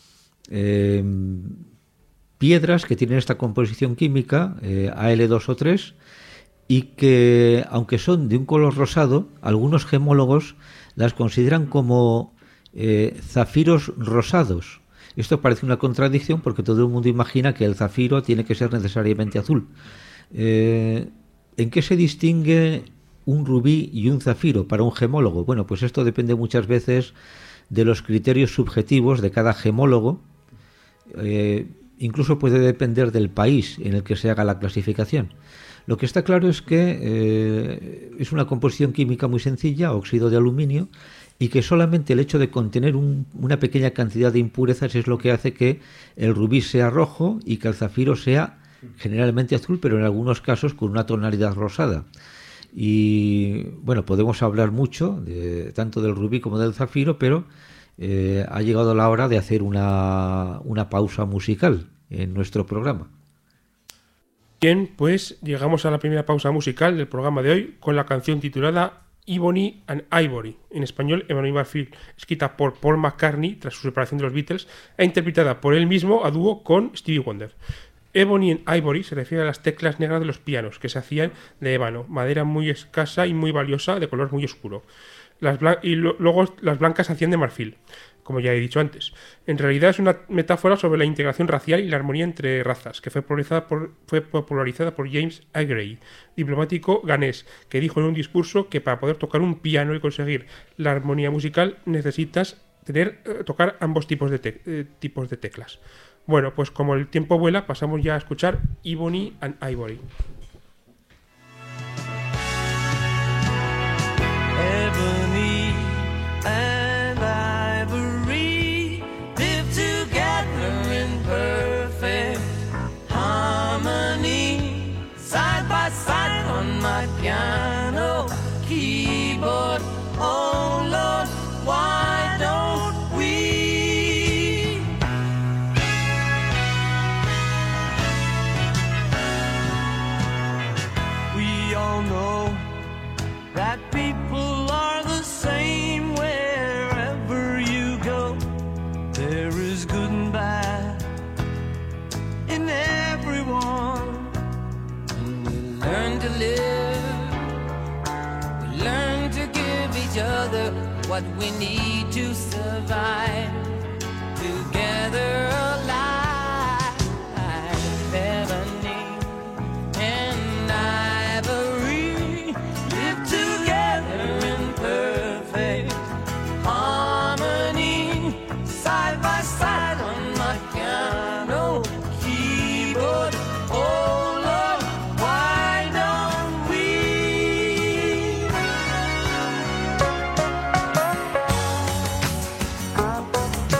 piedras que tienen esta composición química, Al2O3, y que, aunque son de un color rosado, algunos gemólogos las consideran como zafiros rosados. Esto parece una contradicción porque todo el mundo imagina que el zafiro tiene que ser necesariamente azul. ¿En qué se distingue un rubí y un zafiro para un gemólogo? Bueno, pues esto depende muchas veces de los criterios subjetivos de cada gemólogo. Incluso puede depender del país en el que se haga la clasificación. Lo que está claro es que es una composición química muy sencilla, óxido de aluminio, y que solamente el hecho de contener una pequeña cantidad de impurezas es lo que hace que el rubí sea rojo y que el zafiro sea generalmente azul, pero en algunos casos con una tonalidad rosada. Y bueno, podemos hablar mucho tanto del rubí como del zafiro, pero ha llegado la hora de hacer una pausa musical en nuestro programa. Bien, pues llegamos a la primera pausa musical del programa de hoy con la canción titulada Ebony and Ivory, en español Ébano y Marfil, escrita por Paul McCartney tras su separación de los Beatles e interpretada por él mismo a dúo con Stevie Wonder. Ebony and Ivory se refiere a las teclas negras de los pianos, que se hacían de ébano, madera muy escasa y muy valiosa, de color muy oscuro. Luego las blancas se hacían de marfil, como ya he dicho antes. En realidad es una metáfora sobre la integración racial y la armonía entre razas, que fue popularizada por James A. Gray, diplomático ganés, que dijo en un discurso que para poder tocar un piano y conseguir la armonía musical necesitas tocar ambos tipos de teclas. Bueno, pues como el tiempo vuela, pasamos ya a escuchar Ebony and Ivory. Ebony and ivory live together in perfect harmony, side by side on my piano keyboard. Oh Lord, why don't we? We all know that people are the same wherever you go. There is good and bad in everyone. And we learn to live, we learn to give each other what we need to survive. Together alive. Ebony and ivory live together in perfect harmony, side by side on my piano keyboard. Oh Lord, why don't we?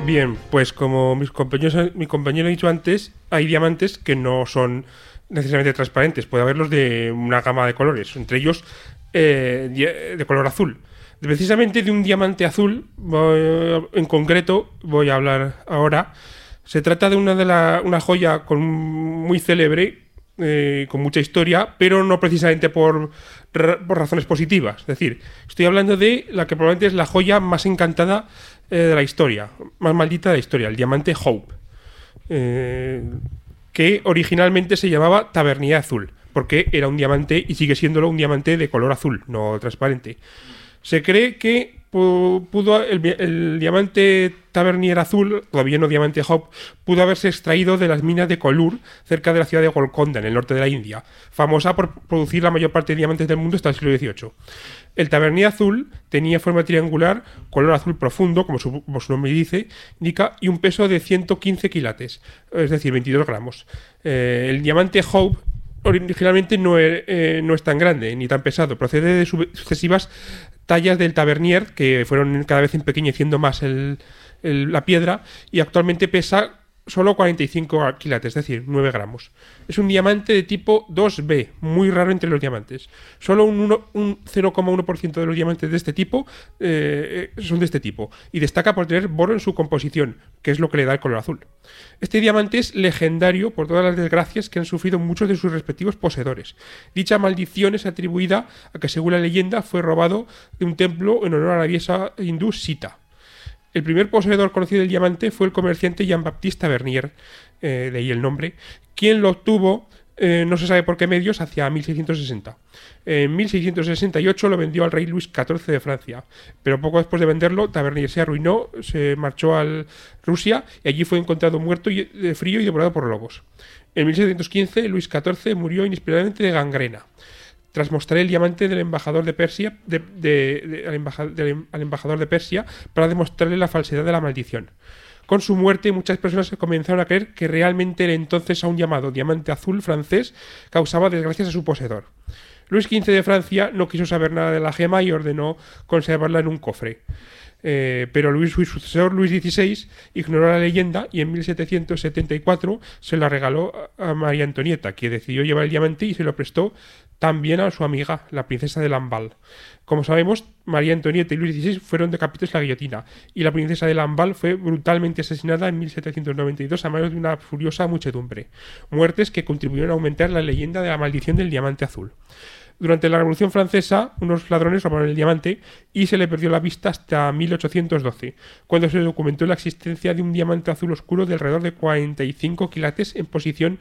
Bien, pues como mi compañero ha dicho antes, hay diamantes que no son necesariamente transparentes. Puede haberlos de una gama de colores, entre ellos de color azul. Precisamente de un diamante azul, en concreto, voy a hablar ahora. Se trata de una joya muy célebre, con mucha historia, pero no precisamente por razones positivas. Es decir, estoy hablando de la que probablemente es la joya más encantada de la historia, más maldita de la historia, el diamante Hope, que originalmente se llamaba Tavernier azul, porque era un diamante y sigue siéndolo un diamante de color azul, no transparente. Se cree que el diamante Tavernier azul, todavía no diamante Hope, pudo haberse extraído de las minas de Kollur, cerca de la ciudad de Golconda, en el norte de la India, famosa por producir la mayor parte de diamantes del mundo hasta el siglo XVIII. El Tavernier azul tenía forma triangular, color azul profundo, como su nombre indica, y un peso de 115 quilates, es decir, 22 gramos. El diamante Hope originalmente no es tan grande ni tan pesado, procede de sucesivas tallas del Tavernier que fueron cada vez empequeñeciendo más la piedra, y actualmente pesa solo 45 quilates, es decir, 9 gramos. Es un diamante de tipo 2B, muy raro entre los diamantes. Solo un 0,1% de los diamantes de este tipo son de este tipo, y destaca por tener boro en su composición, que es lo que le da el color azul. Este diamante es legendario por todas las desgracias que han sufrido muchos de sus respectivos poseedores. Dicha maldición es atribuida a que, según la leyenda, fue robado de un templo en honor a la diosa hindú Sita. El primer poseedor conocido del diamante fue el comerciante Jean-Baptiste Tavernier, de ahí el nombre, quien lo obtuvo, no se sabe por qué medios, hacia 1660. En 1668 lo vendió al rey Luis XIV de Francia, pero poco después de venderlo, Tavernier se arruinó, se marchó a Rusia y allí fue encontrado muerto de frío y devorado por lobos. En 1715 Luis XIV murió inesperadamente de gangrena. Tras mostrar el diamante del embajador de Persia al embajador de Persia para demostrarle la falsedad de la maldición. Con su muerte, muchas personas comenzaron a creer que realmente el entonces aún llamado diamante azul francés causaba desgracias a su poseedor. Luis XV de Francia no quiso saber nada de la gema y ordenó conservarla en un cofre. Pero su sucesor Luis XVI ignoró la leyenda y en 1774 se la regaló a María Antonieta, que decidió llevar el diamante y se lo prestó también a su amiga, la princesa de Lamballe. Como sabemos, María Antonieta y Luis XVI fueron decapitados en la guillotina, y la princesa de Lamballe fue brutalmente asesinada en 1792 a manos de una furiosa muchedumbre. Muertes que contribuyeron a aumentar la leyenda de la maldición del diamante azul. Durante la Revolución Francesa, unos ladrones robaron el diamante y se le perdió la vista hasta 1812, cuando se documentó la existencia de un diamante azul oscuro de alrededor de 45 quilates en posesión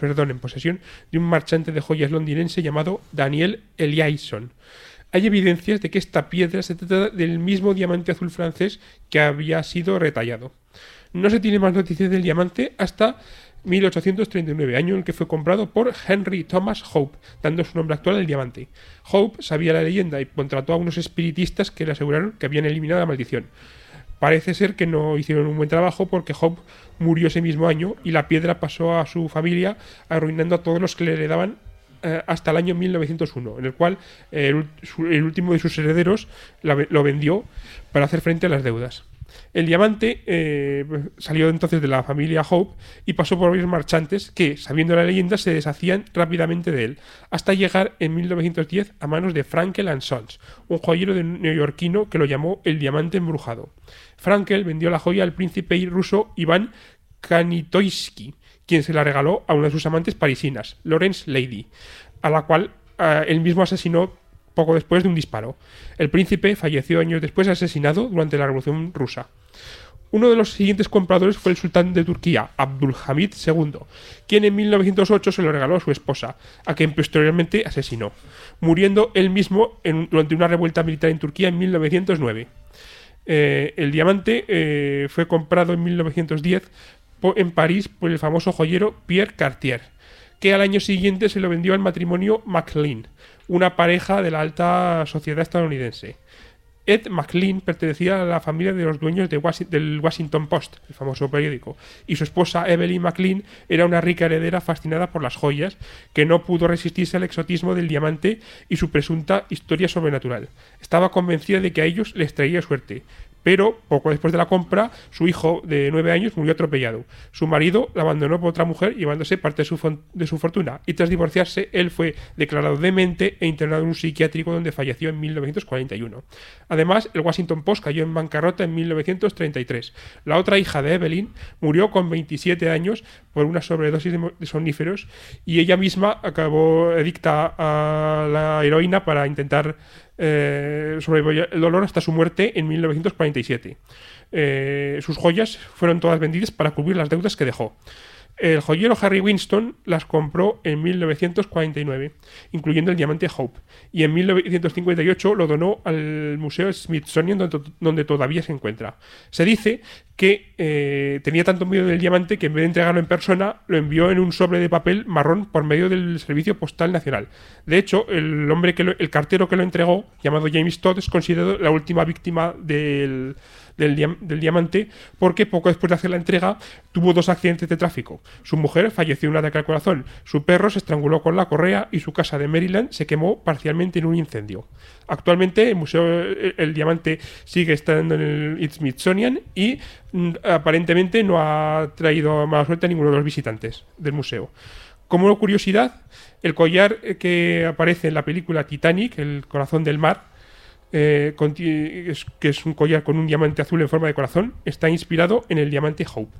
de un marchante de joyas londinense llamado Daniel Eliasson. Hay evidencias de que esta piedra se trata del mismo diamante azul francés que había sido retallado. No se tiene más noticias del diamante hasta 1839, año en el que fue comprado por Henry Thomas Hope, dando su nombre actual al diamante. Hope sabía la leyenda y contrató a unos espiritistas que le aseguraron que habían eliminado la maldición. Parece ser que no hicieron un buen trabajo, porque Hope murió ese mismo año y la piedra pasó a su familia, arruinando a todos los que le heredaban hasta el año 1901, en el cual el último de sus herederos lo vendió para hacer frente a las deudas. El diamante salió entonces de la familia Hope y pasó por varios marchantes que, sabiendo la leyenda, se deshacían rápidamente de él, hasta llegar en 1910 a manos de Frankel & Sons, un joyero neoyorquino que lo llamó el diamante embrujado. Frankel vendió la joya al príncipe ruso Iván Kanitoysky, quien se la regaló a una de sus amantes parisinas, Lawrence Lady, a la cual él mismo asesinó poco después de un disparo. El príncipe falleció años después, asesinado durante la Revolución Rusa. Uno de los siguientes compradores fue el sultán de Turquía, Abdülhamid II, quien en 1908 se lo regaló a su esposa, a quien posteriormente asesinó, muriendo él mismo durante una revuelta militar en Turquía en 1909. El diamante fue comprado en 1910 en París por el famoso joyero Pierre Cartier, que al año siguiente se lo vendió al matrimonio McLean, una pareja de la alta sociedad estadounidense. Ed McLean pertenecía a la familia de los dueños del Washington Post, el famoso periódico, y su esposa Evelyn McLean era una rica heredera fascinada por las joyas, que no pudo resistirse al exotismo del diamante y su presunta historia sobrenatural. Estaba convencida de que a ellos les traía suerte, pero poco después de la compra, su hijo de 9 años murió atropellado. Su marido la abandonó por otra mujer, llevándose parte de su fortuna, y tras divorciarse, él fue declarado demente e internado en un psiquiátrico donde falleció en 1941. Además, el Washington Post cayó en bancarrota en 1933. La otra hija de Evelyn murió con 27 años por una sobredosis de somníferos, y ella misma acabó adicta a la heroína para intentar sobrevivir el dolor hasta su muerte en 1947. Sus joyas fueron todas vendidas para cubrir las deudas que dejó. El joyero Harry Winston las compró en 1949, incluyendo el diamante Hope, y en 1958 lo donó al Museo Smithsonian, donde todavía se encuentra. Se dice que tenía tanto miedo del diamante que en vez de entregarlo en persona, lo envió en un sobre de papel marrón por medio del Servicio Postal Nacional. De hecho, el cartero que lo entregó, llamado James Todd, es considerado la última víctima del diamante, porque poco después de hacer la entrega tuvo 2 accidentes de tráfico. Su mujer falleció de un ataque al corazón, su perro se estranguló con la correa y su casa de Maryland se quemó parcialmente en un incendio. Actualmente el diamante sigue estando en el Smithsonian y aparentemente no ha traído mala suerte a ninguno de los visitantes del museo. Como curiosidad, el collar que aparece en la película Titanic, el corazón del mar, que es un collar con un diamante azul en forma de corazón, está inspirado en el diamante Hope.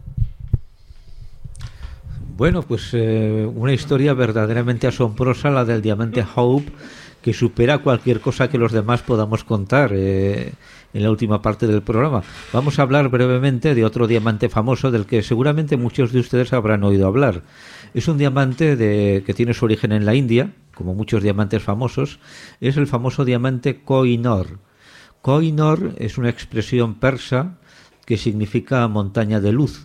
Bueno, pues una historia verdaderamente asombrosa, la del diamante Hope, que supera cualquier cosa que los demás podamos contar en la última parte del programa. Vamos a hablar brevemente de otro diamante famoso del que seguramente muchos de ustedes habrán oído hablar. Es un diamante que tiene su origen en la India, como muchos diamantes famosos. Es el famoso diamante Koh-i-Noor. Koh-i-Noor es una expresión persa que significa montaña de luz.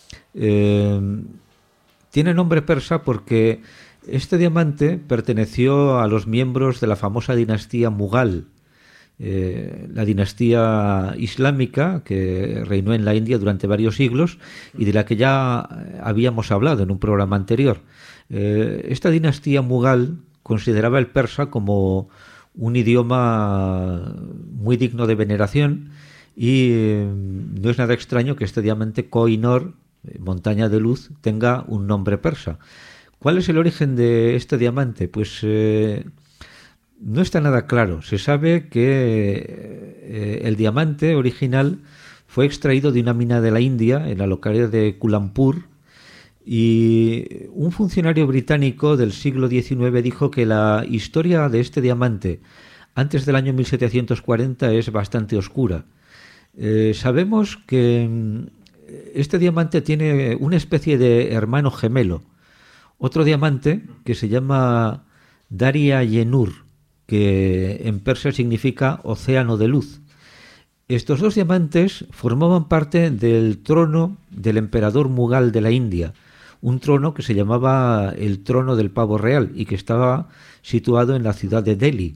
Tiene nombre persa porque este diamante perteneció a los miembros de la famosa dinastía Mughal, la dinastía islámica que reinó en la India durante varios siglos y de la que ya habíamos hablado en un programa anterior. Esta dinastía Mughal consideraba el persa como un idioma muy digno de veneración y no es nada extraño que este diamante Koh-i-Noor, montaña de luz, tenga un nombre persa. ¿Cuál es el origen de este diamante? Pues no está nada claro. Se sabe que el diamante original fue extraído de una mina de la India, en la localidad de Kulampur, y un funcionario británico del siglo XIX dijo que la historia de este diamante antes del año 1740 es bastante oscura. Sabemos que este diamante tiene una especie de hermano gemelo, otro diamante que se llama Darya-i-Noor, que en persa significa océano de luz. Estos 2 diamantes formaban parte del trono del emperador Mughal de la India, un trono que se llamaba el trono del pavo real y que estaba situado en la ciudad de Delhi.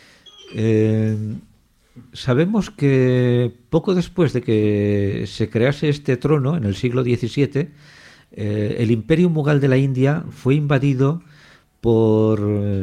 Sabemos que poco después de que se crease este trono, en el siglo XVII, el imperio Mughal de la India fue invadido por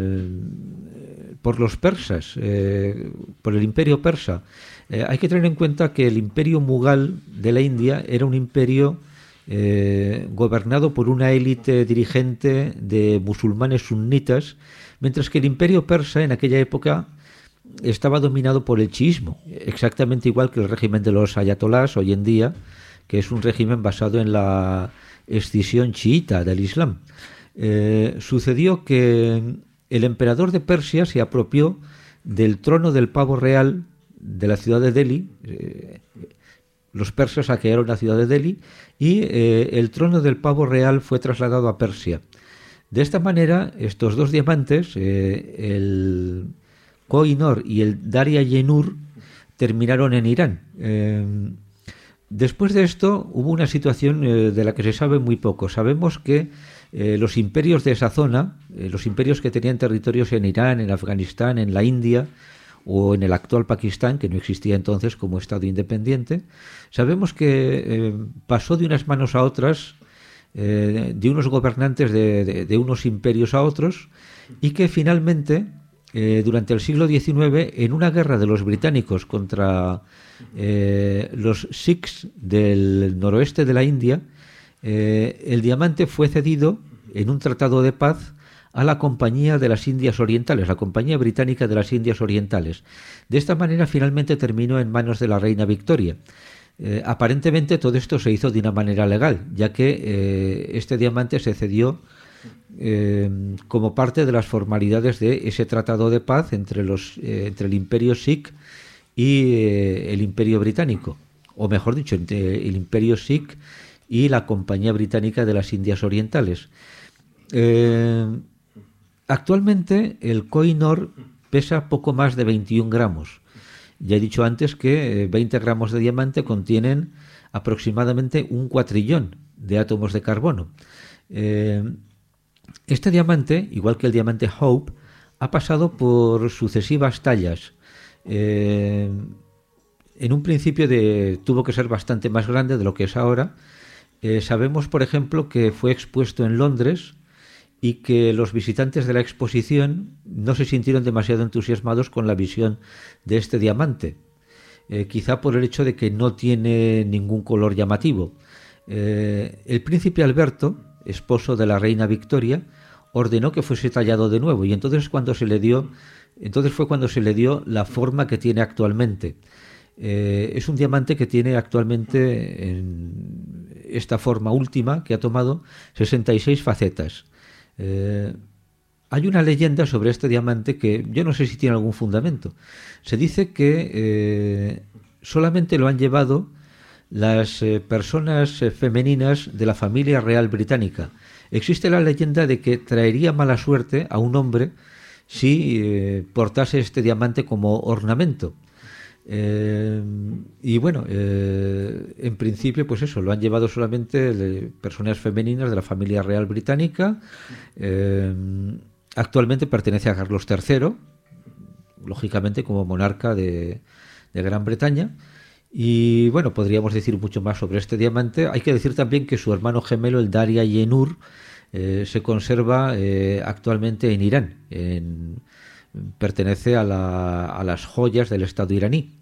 los persas, por el imperio persa. Hay que tener en cuenta que el imperio Mughal de la India era un imperio gobernado por una élite dirigente de musulmanes sunitas, mientras que el imperio persa en aquella época estaba dominado por el chiismo, exactamente igual que el régimen de los ayatolás hoy en día, que es un régimen basado en la escisión chiita del Islam. Sucedió que el emperador de Persia se apropió del trono del pavo real de la ciudad de Delhi. Los persas saquearon la ciudad de Delhi y el trono del pavo real fue trasladado a Persia. De esta manera, estos 2 diamantes, el Koh-i-Noor y el Darya-i-Noor, terminaron en Irán. Después de esto hubo una situación de la que se sabe muy poco. Sabemos que los imperios de esa zona, los imperios que tenían territorios en Irán, en Afganistán, en la India o en el actual Pakistán, que no existía entonces como Estado independiente, sabemos que pasó de unas manos a otras, de unos gobernantes de unos imperios a otros, y que finalmente durante el siglo XIX, en una guerra de los británicos contra los Sikhs del noroeste de la India, el diamante fue cedido en un tratado de paz a la Compañía de las Indias Orientales, la Compañía Británica de las Indias Orientales. De esta manera finalmente terminó en manos de la reina Victoria. Aparentemente todo esto se hizo de una manera legal, ya que este diamante se cedió como parte de las formalidades de ese tratado de paz entre el Imperio Sikh y el Imperio Británico, o mejor dicho, entre el Imperio Sikh y la Compañía Británica de las Indias Orientales. Actualmente el Koh-i-Noor pesa poco más de 21 gramos. Ya he dicho antes que 20 gramos de diamante contienen aproximadamente un cuatrillón de átomos de carbono. Este diamante, igual que el diamante Hope, ha pasado por sucesivas tallas. En un principio tuvo que ser bastante más grande de lo que es ahora. Sabemos, por ejemplo, que fue expuesto en Londres y que los visitantes de la exposición no se sintieron demasiado entusiasmados con la visión de este diamante, quizá por el hecho de que no tiene ningún color llamativo. El príncipe Alberto, esposo de la reina Victoria, ordenó que fuese tallado de nuevo, y entonces fue cuando se le dio la forma que tiene actualmente. Es un diamante que tiene actualmente, en esta forma última que ha tomado, 66 facetas. Hay una leyenda sobre este diamante que yo no sé si tiene algún fundamento. Se dice que solamente lo han llevado las personas femeninas de la familia real británica. Existe la leyenda de que traería mala suerte a un hombre si portase este diamante como ornamento. Y bueno, en principio, pues eso, lo han llevado solamente personas femeninas de la familia real británica. Actualmente pertenece a Carlos III, lógicamente como monarca de Gran Bretaña. Y bueno, podríamos decir mucho más sobre este diamante. Hay que decir también que su hermano gemelo, el Darya-i-Noor, se conserva actualmente en Irán. Pertenece a las joyas del Estado iraní.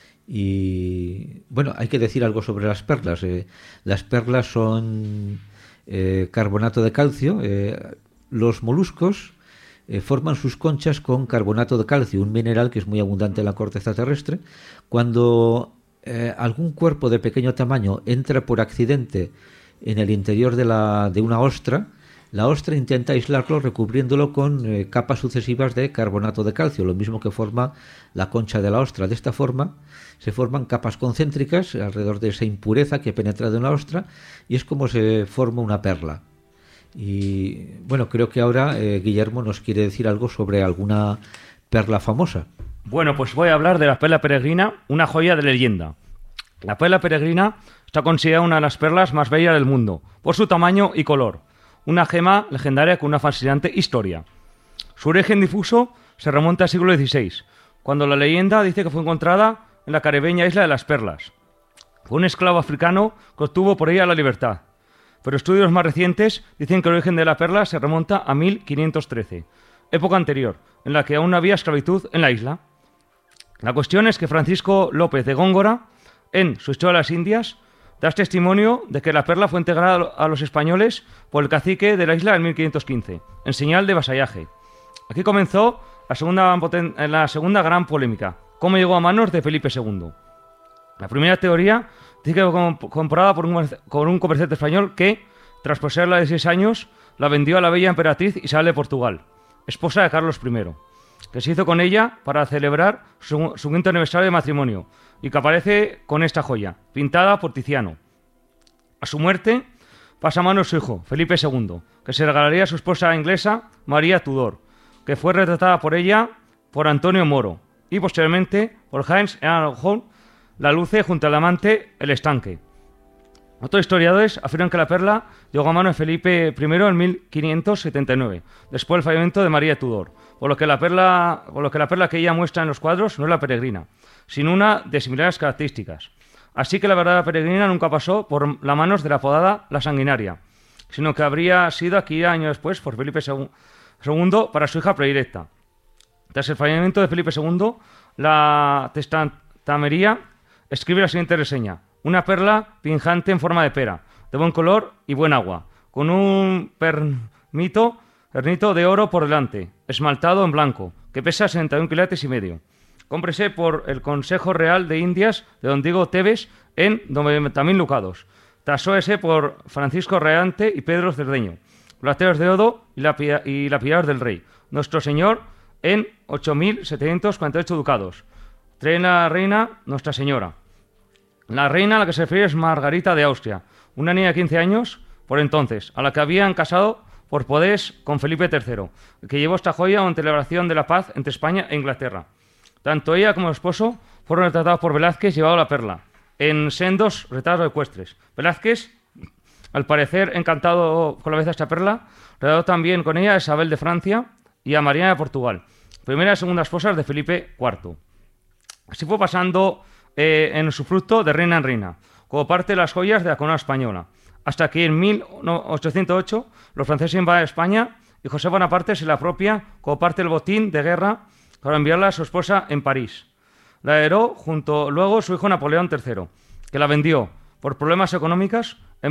Y bueno, hay que decir algo sobre las perlas. Las perlas son carbonato de calcio. Los moluscos forman sus conchas con carbonato de calcio, un mineral que es muy abundante en la corteza terrestre. Cuando algún cuerpo de pequeño tamaño entra por accidente en el interior de una ostra, la ostra intenta aislarlo recubriéndolo con capas sucesivas de carbonato de calcio, lo mismo que forma la concha de la ostra. De esta forma se forman capas concéntricas alrededor de esa impureza que ha penetrado en la ostra, y es como se forma una perla. Y bueno, creo que ahora Guillermo nos quiere decir algo sobre alguna perla famosa. Bueno, pues voy a hablar de la perla peregrina, una joya de leyenda. La perla peregrina está considerada una de las perlas más bellas del mundo, por su tamaño y color. Una gema legendaria con una fascinante historia. Su origen difuso se remonta al siglo XVI, cuando la leyenda dice que fue encontrada en la caribeña isla de las Perlas. Fue un esclavo africano que obtuvo por ella la libertad. Pero estudios más recientes dicen que el origen de la perla se remonta a 1513, época anterior, en la que aún no había esclavitud en la isla. La cuestión es que Francisco López de Góngora, en su Historia de las Indias, da testimonio de que la perla fue integrada a los españoles por el cacique de la isla en 1515, en señal de vasallaje. Aquí comenzó la segunda gran polémica, cómo llegó a manos de Felipe II. La primera teoría dice que fue comprada por un comerciante español que, tras poseerla de 6 años, la vendió a la bella emperatriz Isabel de Portugal, esposa de Carlos I, que se hizo con ella para celebrar su 5º aniversario de matrimonio, y que aparece con esta joya, pintada por Tiziano. A su muerte, pasa a manos su hijo, Felipe II, que se regalaría a su esposa inglesa, María Tudor, que fue retratada por ella por Antonio Moro, y posteriormente por Hans Ehrnhardt, la luce junto al amante El Estanque. Otros historiadores afirman que la perla llegó a manos de Felipe I en 1579, después del fallecimiento de María Tudor, por lo que la perla que ella muestra en los cuadros no es la peregrina, sino una de similares características. Así que la verdadera peregrina nunca pasó por las manos de la apodada La Sanguinaria, sino que habría sido adquirida años después por Felipe II para su hija predilecta. Tras el fallecimiento de Felipe II, la Testamentería escribe la siguiente reseña: una perla pinjante en forma de pera, de buen color y buen agua, con un pernito de oro por delante, esmaltado en blanco, que pesa 61 quilates y medio. Cómprese por el Consejo Real de Indias de don Diego Tebes en 90.000 ducados. Tasóese por Francisco Reante y Pedro Cerdeño, plateros de oro y lapidados del rey. Nuestro Señor en 8.748 ducados. Trae la reina Nuestra Señora. La reina a la que se refiere es Margarita de Austria, una niña de 15 años por entonces, a la que habían casado por poderes con Felipe III, que llevó esta joya a una celebración de la paz entre España e Inglaterra. Tanto ella como el esposo fueron retratados por Velázquez llevado la perla, en sendos retratos ecuestres. Velázquez, al parecer encantado con la belleza de esta perla, retrató también con ella a Isabel de Francia y a Mariana de Portugal, primera y segunda esposas de Felipe IV. Así fue pasando en su fruto de reina en reina, como parte de las joyas de la corona española, hasta que en 1808 los franceses invaden España y José Bonaparte se la apropia como parte del botín de guerra para enviarla a su esposa en París. La heredó junto luego su hijo Napoleón III, que la vendió por problemas económicos en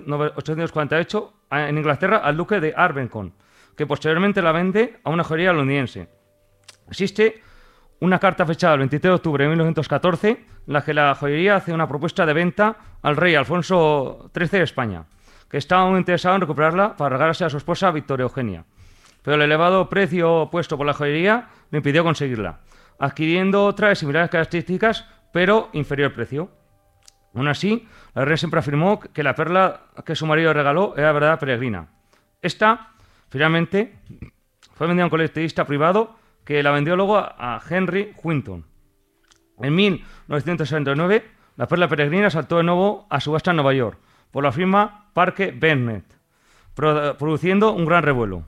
1848 en Inglaterra al duque de Abercorn, que posteriormente la vende a una joyería londinense. Existe una carta fechada el 23 de octubre de 1914 en la que la joyería hace una propuesta de venta al rey Alfonso XIII de España, que estaba muy interesado en recuperarla para regalarse a su esposa Victoria Eugenia. Pero el elevado precio puesto por la joyería le impidió conseguirla, adquiriendo otra de similares características, pero inferior precio. Aún así, la reina siempre afirmó que la perla que su marido regaló era verdad peregrina. Esta, finalmente, fue vendida a un coleccionista privado que la vendió luego a Henry Winton. En 1969, la perla peregrina saltó de nuevo a subasta en Nueva York por la firma Parke Bennett, produciendo un gran revuelo.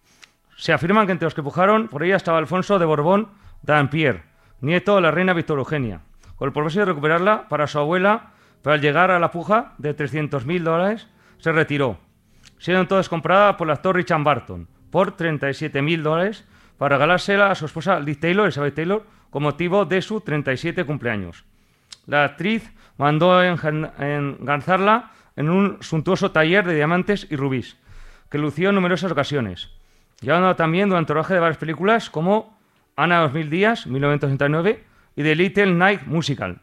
Se afirman que entre los que pujaron por ella estaba Alfonso de Borbón Dampierre, nieto de la reina Victoria Eugenia, con el propósito de recuperarla para su abuela, pero al llegar a la puja de $300.000 se retiró, siendo entonces comprada por el actor Richard Barton por $37.000 para regalársela a su esposa Liz Taylor, Elizabeth Taylor, con motivo de su 37 cumpleaños. La actriz mandó engarzarla en un suntuoso taller de diamantes y rubíes, que lució en numerosas ocasiones, llevándola también durante el rodaje de varias películas como Ana de 2000 días, 1969, y The Little Night Musical,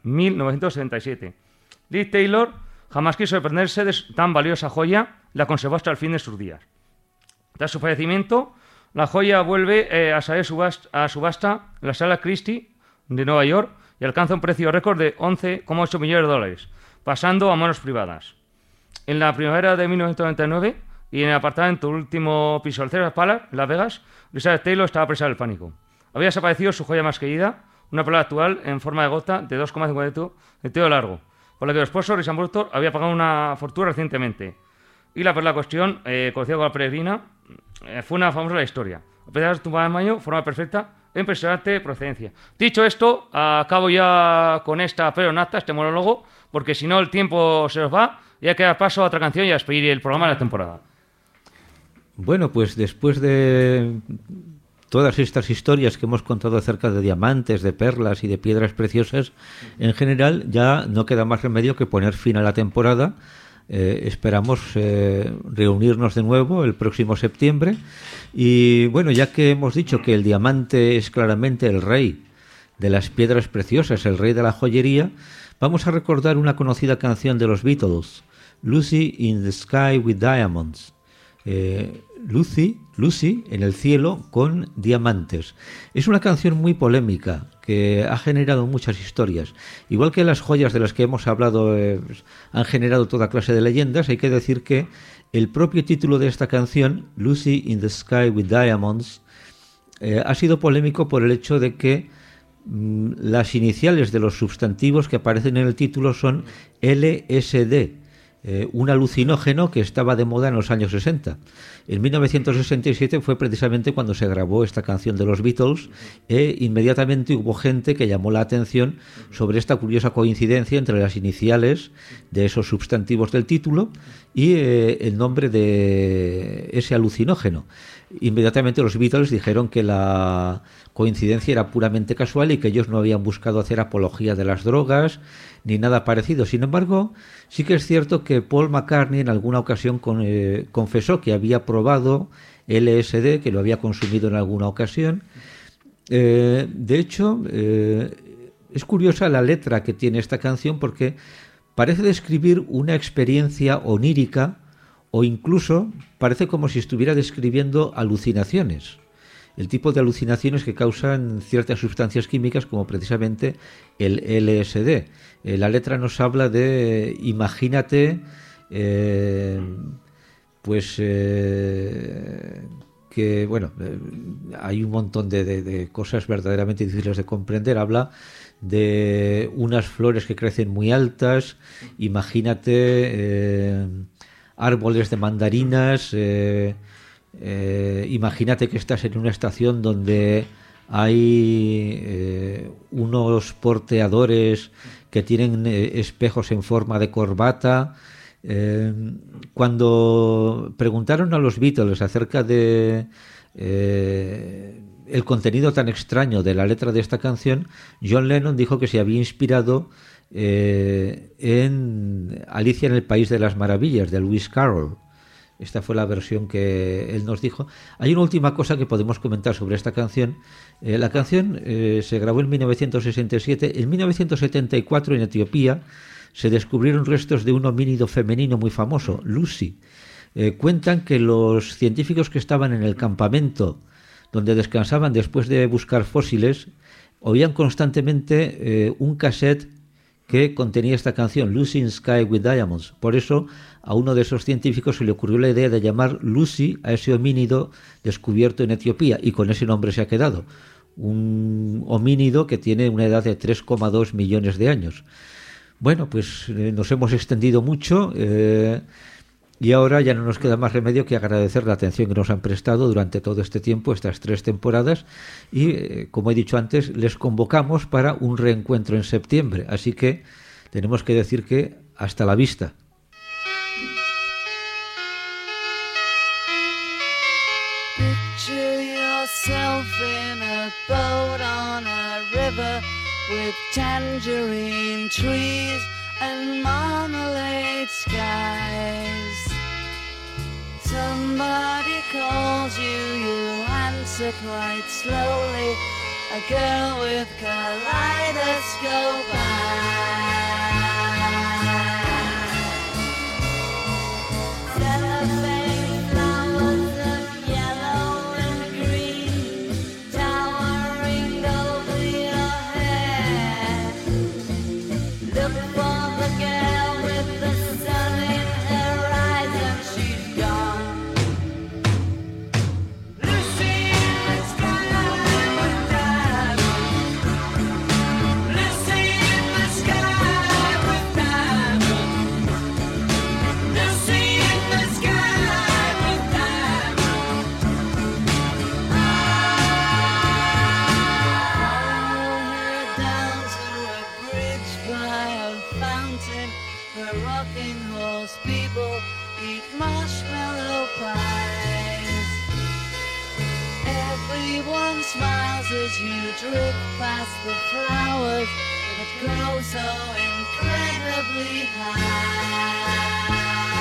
1977. Liz Taylor jamás quiso sorprenderse de tan valiosa joya y la conservó hasta el fin de sus días. Tras su fallecimiento, la joya vuelve a salir a subasta en la Sala Christie de Nueva York y alcanza un precio récord de $11,8 millones, pasando a manos privadas. En la primavera de 1999 y en el apartamento último piso del Caesars Palace, en Las Vegas, Elizabeth Taylor estaba presa del pánico. Había desaparecido su joya más querida, una perla actual en forma de gota de 2,50 de largo, por la que su esposo, Richard Burton, había pagado una fortuna recientemente. Y la perla cuestión, conocida como la peregrina, fue una famosa en la historia. A pesar de su tumba de mayo, forma perfecta e impresionante procedencia. Dicho esto, acabo ya con esta peronata, este monólogo, porque si no el tiempo se nos va y hay que dar paso a otra canción y a despedir el programa de la temporada. Bueno, pues después de todas estas historias que hemos contado acerca de diamantes, de perlas y de piedras preciosas, en general ya no queda más remedio que poner fin a la temporada. Esperamos reunirnos de nuevo el próximo septiembre y bueno, ya que hemos dicho que el diamante es claramente el rey de las piedras preciosas, el rey de la joyería, vamos a recordar una conocida canción de los Beatles, Lucy in the Sky with Diamonds. Lucy en el cielo con diamantes. Es una canción muy polémica que ha generado muchas historias. Igual que las joyas de las que hemos hablado han generado toda clase de leyendas, hay que decir que el propio título de esta canción, Lucy in the Sky with Diamonds, ha sido polémico por el hecho de que las iniciales de los sustantivos que aparecen en el título son LSD. un alucinógeno que estaba de moda en los años 60. En 1967 fue precisamente cuando se grabó esta canción de los Beatles e inmediatamente hubo gente que llamó la atención sobre esta curiosa coincidencia entre las iniciales de esos sustantivos del título y el nombre de ese alucinógeno. Inmediatamente los Beatles dijeron que la coincidencia era puramente casual y que ellos no habían buscado hacer apología de las drogas ni nada parecido. Sin embargo, sí que es cierto que Paul McCartney en alguna ocasión confesó que había probado LSD, que lo había consumido en alguna ocasión. De hecho, es curiosa la letra que tiene esta canción porque parece describir una experiencia onírica o incluso parece como si estuviera describiendo alucinaciones. El tipo de alucinaciones que causan ciertas sustancias químicas como precisamente el LSD. La letra nos habla de, imagínate, que bueno, hay un montón de cosas verdaderamente difíciles de comprender. Habla de unas flores que crecen muy altas, imagínate árboles de mandarinas, imagínate que estás en una estación donde hay unos porteadores que tienen espejos en forma de corbata. Cuando preguntaron a los Beatles acerca de el contenido tan extraño de la letra de esta canción, John Lennon dijo que se había inspirado en Alicia en el País de las Maravillas, de Lewis Carroll. Esta fue la versión que él nos dijo. Hay una última cosa que podemos comentar sobre esta canción. La canción se grabó en 1967. En 1974, en Etiopía, se descubrieron restos de un homínido femenino muy famoso, Lucy. Cuentan que los científicos que estaban en el campamento donde descansaban después de buscar fósiles oían constantemente un cassette que contenía esta canción, Lucy in Sky with Diamonds. Por eso a uno de esos científicos se le ocurrió la idea de llamar Lucy a ese homínido descubierto en Etiopía, y con ese nombre se ha quedado. Un homínido que tiene una edad de 3,2 millones de años. Bueno, pues nos hemos extendido mucho y ahora ya no nos queda más remedio que agradecer la atención que nos han prestado durante todo este tiempo, estas 3 temporadas, y como he dicho antes, les convocamos para un reencuentro en septiembre, así que tenemos que decir que hasta la vista. Picture yourself in a boat on a river with tangerine trees and marmalade skies. Somebody calls you, you answer quite slowly. A girl with kaleidoscope eyes. Cellophane flowers of yellow and green towering over your head. Look for the girl with the sun in her eyes and she's gone. Lucy in the sky with diamonds. Lucy in the sky with diamonds. Lucy in the sky with diamonds. Down to a bridge by a fountain where rocking horse people eat marshmallow pies. Everyone smiles as you drift past the flowers that grow so incredibly high.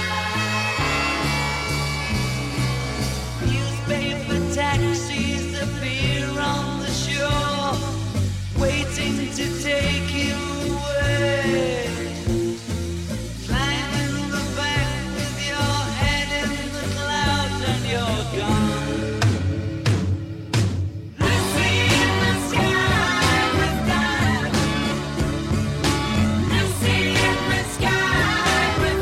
Newspaper taxis appear on the shore, waiting to take you away. Climb in the back with your head in the clouds and you're gone. Lucy in the sky with diamonds. Lucy in the sky with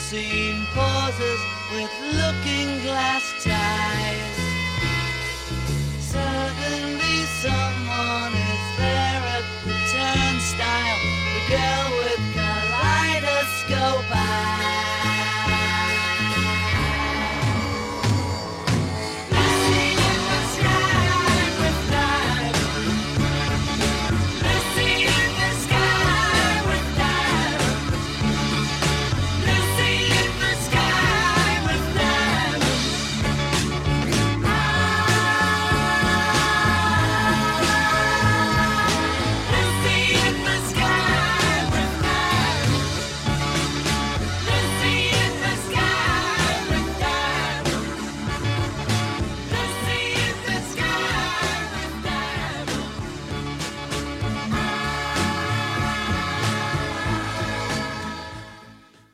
scene pauses with looking glass ties.